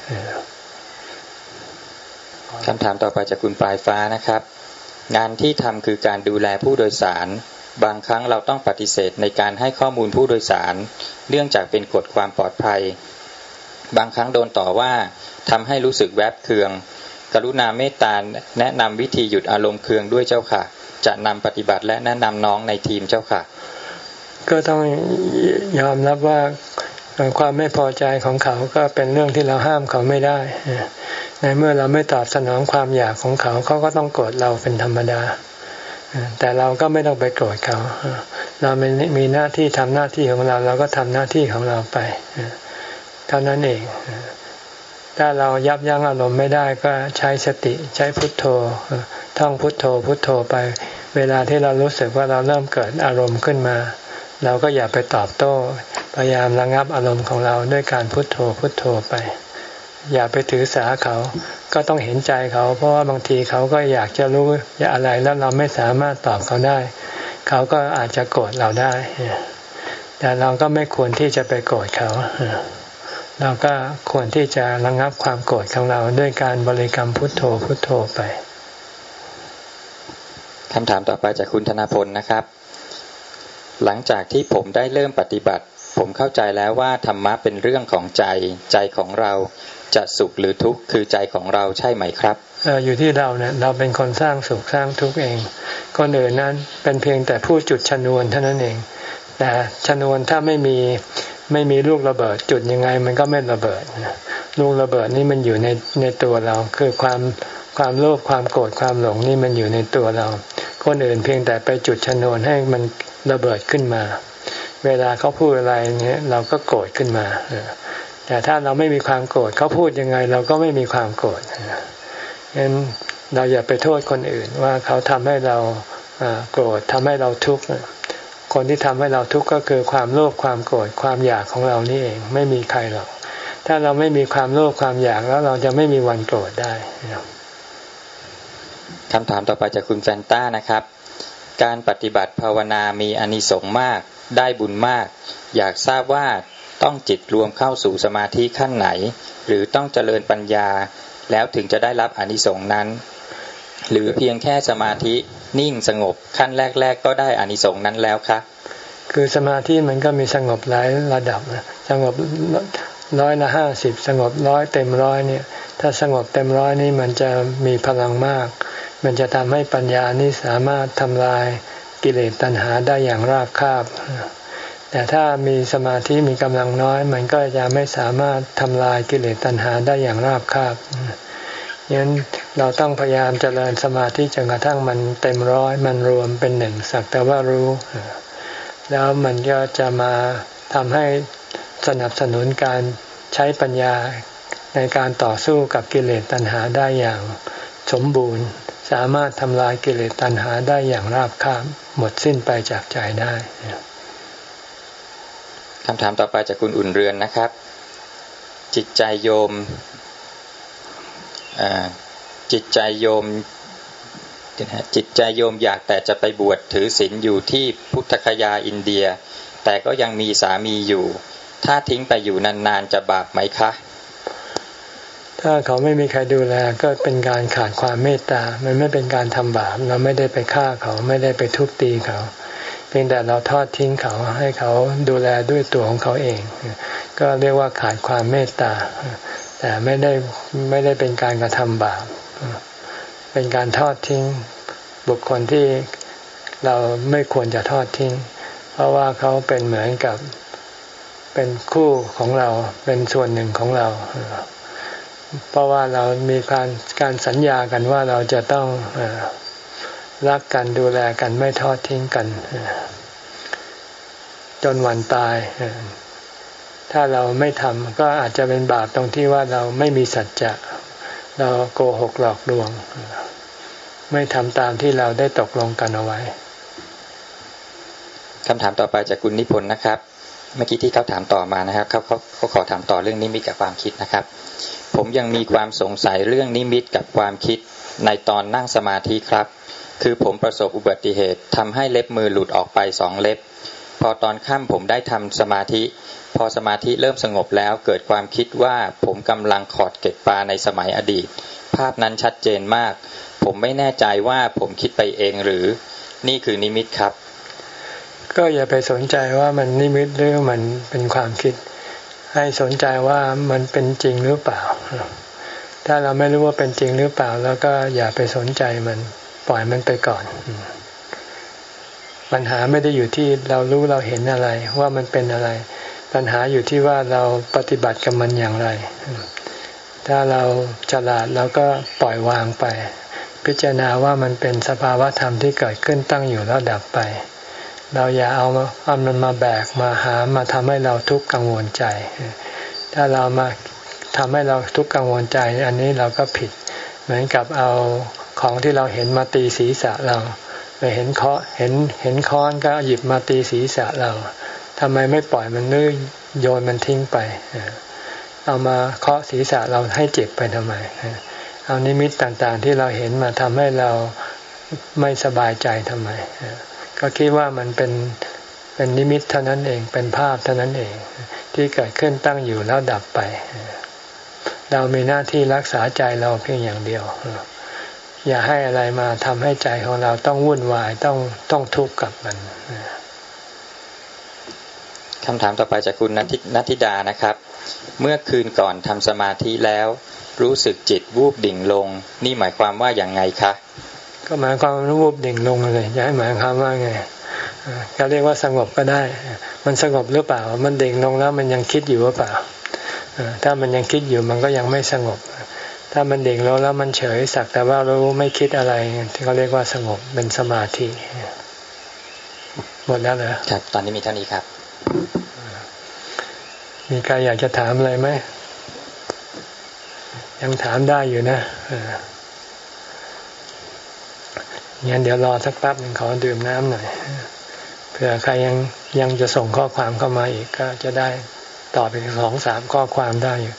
คำถามต่อไปจากคุณปลายฟ้านะครับงานที่ทำคือการดูแลผู้โดยสารบางครั้งเราต้องปฏิเสธในการให้ข้อมูลผู้โดยสารเนื่องจากเป็นกฎความปลอดภัยบางครั้งโดนต่อว่าทำให้รู้สึกแวบเคืองกรุณาเมตตาแนะนำวิธีหยุดอารมณ์เคืองด้วยเจ้าค่ะจะนำปฏิบัติและแนะนำน้องในทีมเจ้าค่ะก็ต้องยอมรับว่าความไม่พอใจของเขาก็เป็นเรื่องที่เราห้ามเขาไม่ได้ในเมื่อเราไม่ตอบสนองความอยากของเขาเขาก็ต้องโกรธเราเป็นธรรมดาแต่เราก็ไม่ต้องไปโกรธเขาเรามีหน้าที่ทำหน้าที่ของเราเราก็ทำหน้าที่ของเราไปเท่านั้นเองถ้าเรายับยั้งอารมณ์ไม่ได้ก็ใช้สติใช้พุทโธท่องพุทโธพุทโธไปเวลาที่เรารู้สึกว่าเราเริ่มเกิดอารมณ์ขึ้นมาเราก็อย่าไปตอบโต้พยายามระงับอารมณ์ของเราด้วยการพุทโธพุทโธไปอย่าไปถือสาเขาก็ต้องเห็นใจเขาเพราะว่าบางทีเขาก็อยากจะรู้อะไรแล้วเราไม่สามารถตอบเขาได้เขาก็อาจจะโกรธเราได้แต่เราก็ไม่ควรที่จะไปโกรธเขาเราก็ควรที่จะระงับความโกรธของเราด้วยการบริกรรมพุทโธพุทโธไปคำถามต่อไปจากคุณธนพลนะครับหลังจากที่ผมได้เริ่มปฏิบัติผมเข้าใจแล้วว่าธรรมะเป็นเรื่องของใจใจของเราจะสุขหรือทุกข์คือใจของเราใช่ไหมครับเอ่ออยู่ที่เราเนี่ยเราเป็นคนสร้างสุขสร้างทุกข์เองคนอื่นนั้นเป็นเพียงแต่ผู้จุดชนวนเท่านั้นเองแต่ชนวนถ้าไม่มีไม่มีลูกระเบิดจุดยังไงมันก็ไม่ระเบิดลูกระเบิดนี่มันอยู่ในในตัวเราคือความความโลภความโกรธความหลงนี่มันอยู่ในตัวเราคนอื่นเพียงแต่ไปจุดชนวนให้มันระเบิดขึ้นมาเวลาเขาพูดอะไรเนี่ยเราก็โกรธขึ้นมาแต่ถ้าเราไม่มีความโกรธเขาพูดยังไงเราก็ไม่มีความโกรธงั้นเราอย่าไปโทษคนอื่นว่าเขาทำให้เราโกรธทำให้เราทุกข์คนที่ทำให้เราทุกข์ก็คือความโลภความโกรธความอยากของเรานี่เองไม่มีใครหรอกถ้าเราไม่มีความโลภความอยากแล้วเราจะไม่มีวันโกรธได้คำถามต่อไปจากคุณแฟนต้านะครับการปฏิบัติภาวนามีอานิสงส์มากได้บุญมากอยากทราบว่าต้องจิตรวมเข้าสู่สมาธิขั้นไหนหรือต้องเจริญปัญญาแล้วถึงจะได้รับอานิสงส์นั้นหรือเพียงแค่สมาธินิ่งสงบขั้นแรกๆก็ได้อานิสงส์นั้นแล้วครับคือสมาธิมันก็มีสงบหลายระดับสงบร้อยละห้าสิบสงบร้อยเต็มร้อยเนี่ยถ้าสงบเต็มร้อยนี่มันจะมีพลังมากมันจะทำให้ปัญญานี้สามารถทำลายกิเลสตัณหาได้อย่างราบคาบแต่ถ้ามีสมาธิมีกำลังน้อยมันก็จะไม่สามารถทำลายกิเลสตัณหาได้อย่างราบคาบงั้นเราต้องพยายามเจริญสมาธิจนกระทั่งมันเต็มร้อยมันรวมเป็นหนึ่งสักแต่ว่ารู้แล้วมันก็จะมาทำให้สนับสนุนการใช้ปัญญาในการต่อสู้กับกิเลสตัณหาได้อย่างสมบูรณ์สามารถทำลายกิเลสตัณหาได้อย่างราบคาบหมดสิ้นไปจากใจได้คำถามต่อไปจากคุณอุ่นเรือนนะครับจิตใจโยมจิตใจโยมจิตใจโยมอยากแต่จะไปบวชถือศีลอยู่ที่พุทธคยาอินเดียแต่ก็ยังมีสามีอยู่ถ้าทิ้งไปอยู่นานๆจะบาปไหมคะถ้าเขาไม่มีใครดูแลก็เป็นการขาดความเมตตามันไม่เป็นการทำบาปเราไม่ได้ไปฆ่าเขาไม่ได้ไปทุบตีเขาเพียงแต่เราทอดทิ้งเขาให้เขาดูแลด้วยตัวของเขาเองก็เรียกว่าขาดความเมตตาแต่ไม่ได้ไม่ได้เป็นการกระทำบาปเป็นการทอดทิ้งบุคคลที่เราไม่ควรจะทอดทิ้งเพราะว่าเขาเป็นเหมือนกับเป็นคู่ของเราเป็นส่วนหนึ่งของเราเพราะว่าเรามีการการสัญญากันว่าเราจะต้องรักกันดูแลกันไม่ทอดทิ้งกันจนวันตายถ้าเราไม่ทำก็อาจจะเป็นบาปตรงที่ว่าเราไม่มีสัจจะเราโกหกหลอกลวงไม่ทำตามที่เราได้ตกลงกันเอาไว้คำถามต่อไปจากคุณนิพนธ์นะครับเมื่อกี้ที่เขาถามต่อมานะครับเขาเขาเขาขอถามต่อเรื่องนิมิตกับความคิดนะครับผมยังมีความสงสัยเรื่องนิมิตกับความคิดในตอนนั่งสมาธิครับคือผมประสบอุบัติเหตุทำให้เล็บมือหลุดออกไปสองเล็บพอตอนค่ำผมได้ทำสมาธิพอสมาธิเริ่มสงบแล้วเกิดความคิดว่าผมกำลังขอดเกล็ดปลาในสมัยอดีตภาพนั้นชัดเจนมากผมไม่แน่ใจว่าผมคิดไปเองหรือนี่คือนิมิตครับก็อย่าไปสนใจว่ามันนิมิตหรือมันเป็นความคิดให้สนใจว่ามันเป็นจริงหรือเปล่าถ้าเราไม่รู้ว่าเป็นจริงหรือเปล่าแล้วก็อย่าไปสนใจมันปล่อยมันไปก่อนปัญหาไม่ได้อยู่ที่เรารู้เราเห็นอะไรว่ามันเป็นอะไรปัญหาอยู่ที่ว่าเราปฏิบัติกับมันอย่างไรถ้าเราฉลาดเราก็ปล่อยวางไปพิจารณาว่ามันเป็นสภาวะธรรมที่เกิดขึ้นตั้งอยู่แล้วดับไปเราอย่าเอาเอามันมาแบกมาหามาทำให้เราทุกข์กังวลใจถ้าเรามาทำให้เราทุกข์กังวลใจอันนี้เราก็ผิดเหมือนกับเอาของที่เราเห็นมาตีศีรษะเราไปเห็นเคาะเห็นเห็นค้อนก็หยิบมาตีศีรษะเราทำไมไม่ปล่อยมันนึกโยนมันทิ้งไปเอามาเคาะศีรษะเราให้เจ็บไปทำไมเอานิมิตต่างๆที่เราเห็นมาทำให้เราไม่สบายใจทำไมก็คิดว่ามันเป็นเป็นนิมิตเท่านั้นเองเป็นภาพเท่านั้นเองที่เกิดขึ้นตั้งอยู่แล้วดับไปเรามีหน้าที่รักษาใจเราเพียงอย่างเดียวอย่าให้อะไรมาทำให้ใจของเราต้องวุ่นวายต้องต้องทุกข์กับมันคำถามต่อไปจากคุณณทิดานะครับเมื่อคืนก่อนทำสมาธิแล้วรู้สึกจิตวูบดิ่งลงนี่หมายความว่าอย่างไงคะก็หมายความว่าวูบดิ่งลงเลยจะให้หมายความว่าไงก็เรียกว่าสงบก็ได้มันสงบหรือเปล่ามันดิ่งลงแล้วมันยังคิดอยู่หรือเปล่าถ้ามันยังคิดอยู่มันก็ยังไม่สงบถ้ามันดิ่งลงแล้วมันเฉยสักแต่ว่ารู้ไม่คิดอะไรที่เขาเรียกว่าสงบเป็นสมาธิหมดแล้วเหรอครับตอนนี้มีเท่านี้ครับมีใครอยากจะถามอะไรไหมยังถามได้อยู่นะงั้นเดี๋ยวรอสักแป๊บหนึ่งขอดื่มน้ำหน่อยเผื่อใครยังยังจะส่งข้อความเข้ามาอีกก็จะได้ตอบอีกสองสามข้อความได้อยู่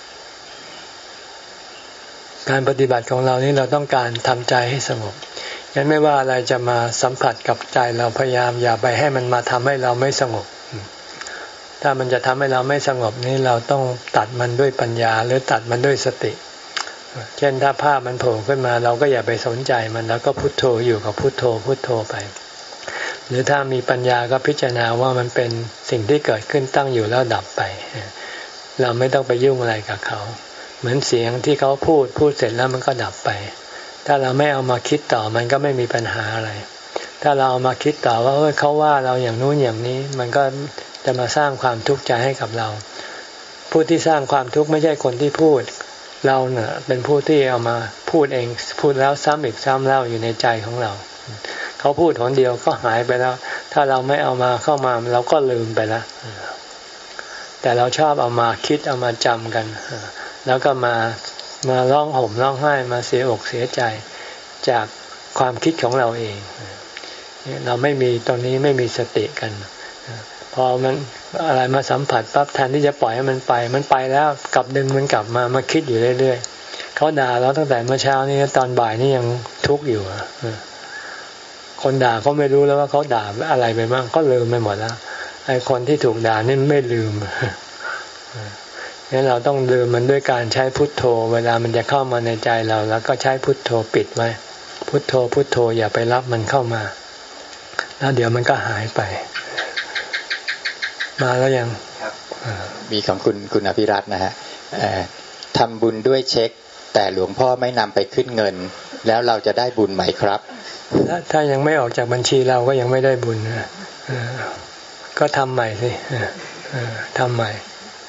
การปฏิบัติของเรานี่เราต้องการทำใจให้สงบงั้นไม่ว่าอะไรจะมาสัมผัสกับใจเราพยายามอย่าไปให้มันมาทำให้เราไม่สงบถ้ามันจะทำให้เราไม่สงบนี่เราต้องตัดมันด้วยปัญญาหรือตัดมันด้วยสติเช่นถ้าภาพมันโผล่ขึ้นมาเราก็อย่าไปสนใจมันแล้วก็พุทโธอยู่กับพุทโธพุทโธไปหรือถ้ามีปัญญาก็พิจารณาว่ามันเป็นสิ่งที่เกิดขึ้นตั้งอยู่แล้วดับไปเราไม่ต้องไปยุ่งอะไรกับเขาเหมือนเสียงที่เขาพูดพูดเสร็จแล้วมันก็ดับไปถ้าเราไม่เอามาคิดต่อมันก็ไม่มีปัญหาอะไรถ้าเราเอามาคิดต่อว่าเฮ้ยเขาว่าเราอย่างนู้นอย่างนี้มันก็จะมาสร้างความทุกข์ใจให้กับเราผู้ที่สร้างความทุกข์ไม่ใช่คนที่พูดเราเนี่ยเป็นผู้ที่เอามาพูดเองพูดแล้วซ้ำอีกซ้ำเล่าอยู่ในใจของเราเขาพูดหนเดียวก็หายไปแล้วถ้าเราไม่เอามาเข้ามาเราก็ลืมไปแล้วแต่เราชอบเอามาคิดเอามาจำกันแล้วก็มามาร้องห่มร้องไห้มาเสียอกเสียใจจากความคิดของเราเองเราไม่มีตรงนี้ไม่มีสติกันพอมันอะไรมาสัมผัสปั๊บแทนที่จะปล่อยให้มันไปมันไปแล้วกลับดึงมันกลับมามาคิดอยู่เรื่อยๆเขาด่าเราตั้งแต่เมื่อเช้านี้ตอนบ่ายนี่ยังทุกข์อยู่คนด่าเขาไม่รู้แล้วว่าเขาด่าอะไรไปบ้างก็ลืมไปหมดแล้วไอ้คนที่ถูกด่านี่ไม่ลืมงั้นเราต้องลืมมันด้วยการใช้พุทโธเวลามันจะเข้ามาในใจเราแล้วก็ใช้พุทโธปิดไว้พุทโธพุทโธอย่าไปรับมันเข้ามาแล้วเดี๋ยวมันก็หายไปมาแล้วยังมีของคุณคุณอภิรัตน์นะฮะทำบุญด้วยเช็คแต่หลวงพ่อไม่นำไปขึ้นเงินแล้วเราจะได้บุญไหมครับถ้ายังไม่ออกจากบัญชีเราก็ยังไม่ได้บุญก็ทำใหม่สิทำใหม่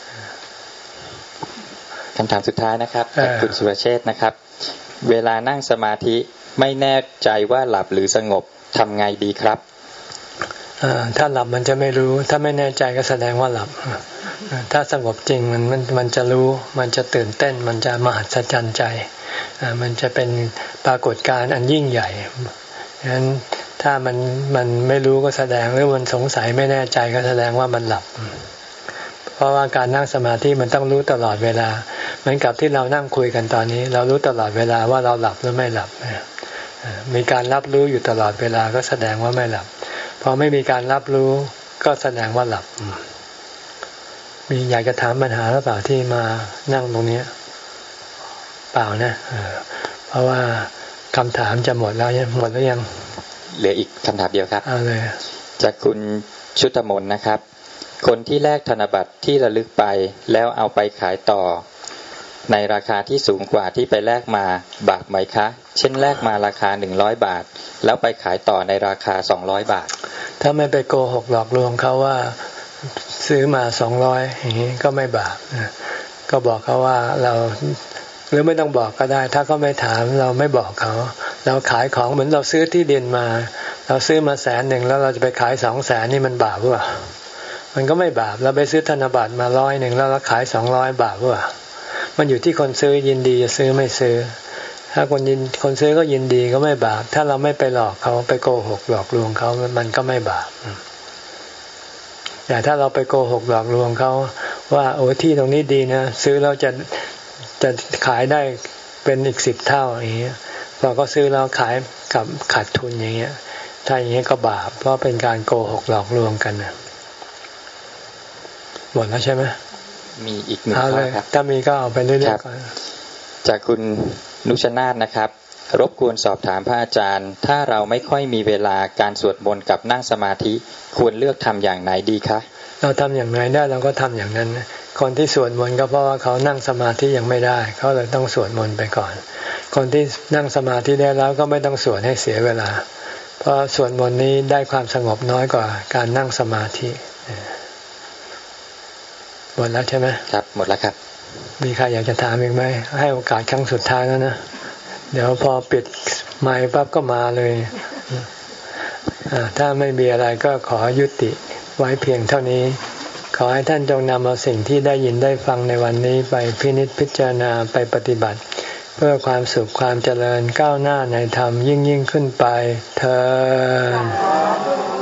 คำถามสุดท้ายนะครับจากคุณสุรเชษฐ์นะครับเวลานั่งสมาธิไม่แน่ใจว่าหลับหรือสงบทำไงดีครับถ้าหลับมันจะไม่รู้ถ้าไม่แน่ใจก็แสดงว่าหลับถ้าสงบจริงมันมันมันจะรู้มันจะตื่นเต้นมันจะมหัศจรรย์ใจมันจะเป็นปรากฏการณ์อันยิ่งใหญ่ฉะนั้นถ้ามันมันไม่รู้ก็แสดงหรือมันสงสัยไม่แน่ใจก็แสดงว่ามันหลับเพราะว่าการนั่งสมาธิมันต้องรู้ตลอดเวลาเหมือนกับที่เรานั่งคุยกันตอนนี้เรารู้ตลอดเวลาว่าเราหลับหรือไม่หลับมีการรับรู้อยู่ตลอดเวลาก็แสดงว่าไม่หลับพอไม่มีการรับรู้ก็แสดงว่าหลับมีอยากจะถามปัญหาหรือเปล่าที่มานั่งตรงนี้เปล่านะเพราะว่าคำถามจะหมดแล้วหมดแล้วยังเหลืออีกคำถามเดียวครับเอาเลยจากคุณชุตมนนะครับคนที่แลกธนบัตรที่ระลึกไปแล้วเอาไปขายต่อในราคาที่สูงกว่าที่ไปแลกมาบาปไหมคะเช่นแลกมาราคาหนึ่งร้อยบาทแล้วไปขายต่อในราคาสองร้อยบาทถ้าไม่ไปโกหกหลอกลวงเขาว่าซื้อมาสองร้อยอย่างนี้ก็ไม่บาปก็บอกเขาว่าเราหรือไม่ต้องบอกก็ได้ถ้าเขาไม่ถามเราไม่บอกเขาเราขายของเหมือนเราซื้อที่ดินมาเราซื้อมาแสนหนึ่งแล้วเราจะไปขายสองแสนนี่มันบาปหรือเปล่ามันก็ไม่บาปเราไปซื้อธนบัตรมาร้อยหนึ่งแล้วเราขายสองร้อยบาปหรือเปล่ามันอยู่ที่คนซื้อยินดีจะซื้อไม่ซื้อถ้าคนยินคนซื้อก็ยินดีก็ไม่บาปถ้าเราไม่ไปหลอกเขาไปโกหกหลอกลวงเขามันก็ไม่บาปแต่ถ้าเราไปโกหกหลอกลวงเขาว่าโอ้ที่ตรงนี้ดีนะซื้อแล้วจะจะขายได้ไปเป็นอีกสิบเท่าอย่างเงี้ยพอก็ซื้อแล้วขายกับขาดทุนอย่างเงี้ยถ้าอย่างเงี้ยก็บาปเพราะเป็นการโกหกหลอกลวงกันนะหมดแล้วใช่ไหมมีอีกหนึ่งข้อครับถ้ามีก็เอาไปเรื่อยๆก่อนจากคุณนุชนาธนะครับรบกวนสอบถามพระอาจารย์ถ้าเราไม่ค่อยมีเวลาการสวดมนต์กับนั่งสมาธิควรเลือกทำอย่างไหนดีคะเราทำอย่างไรได้เราก็ทำอย่างนั้นคนที่สวดมนต์ก็เพราะว่าเขานั่งสมาธิยังไม่ได้เขาเลยต้องสวดมนต์ไปก่อนคนที่นั่งสมาธิได้แล้วก็ไม่ต้องสวดให้เสียเวลาเพราะสวดมนต์นี้ได้ความสงบน้อยกว่าการนั่งสมาธิหมดแล้วใช่ไหมครับหมดแล้วครับมีใครอยากจะถามอีกไหมให้โอกาสครั้งสุดท้ายแล้วนะเดี๋ยวพอปิดไมค์ปั๊บก็มาเลยถ้าไม่มีอะไรก็ขอยุติไว้เพียงเท่านี้ขอให้ท่านจงนำเอาสิ่งที่ได้ยินได้ฟังในวันนี้ไปพินิจพิจารณาไปปฏิบัติเพื่อความสุขความเจริญก้าวหน้าในธรรมยิ่งยิ่งขึ้นไปเทอญ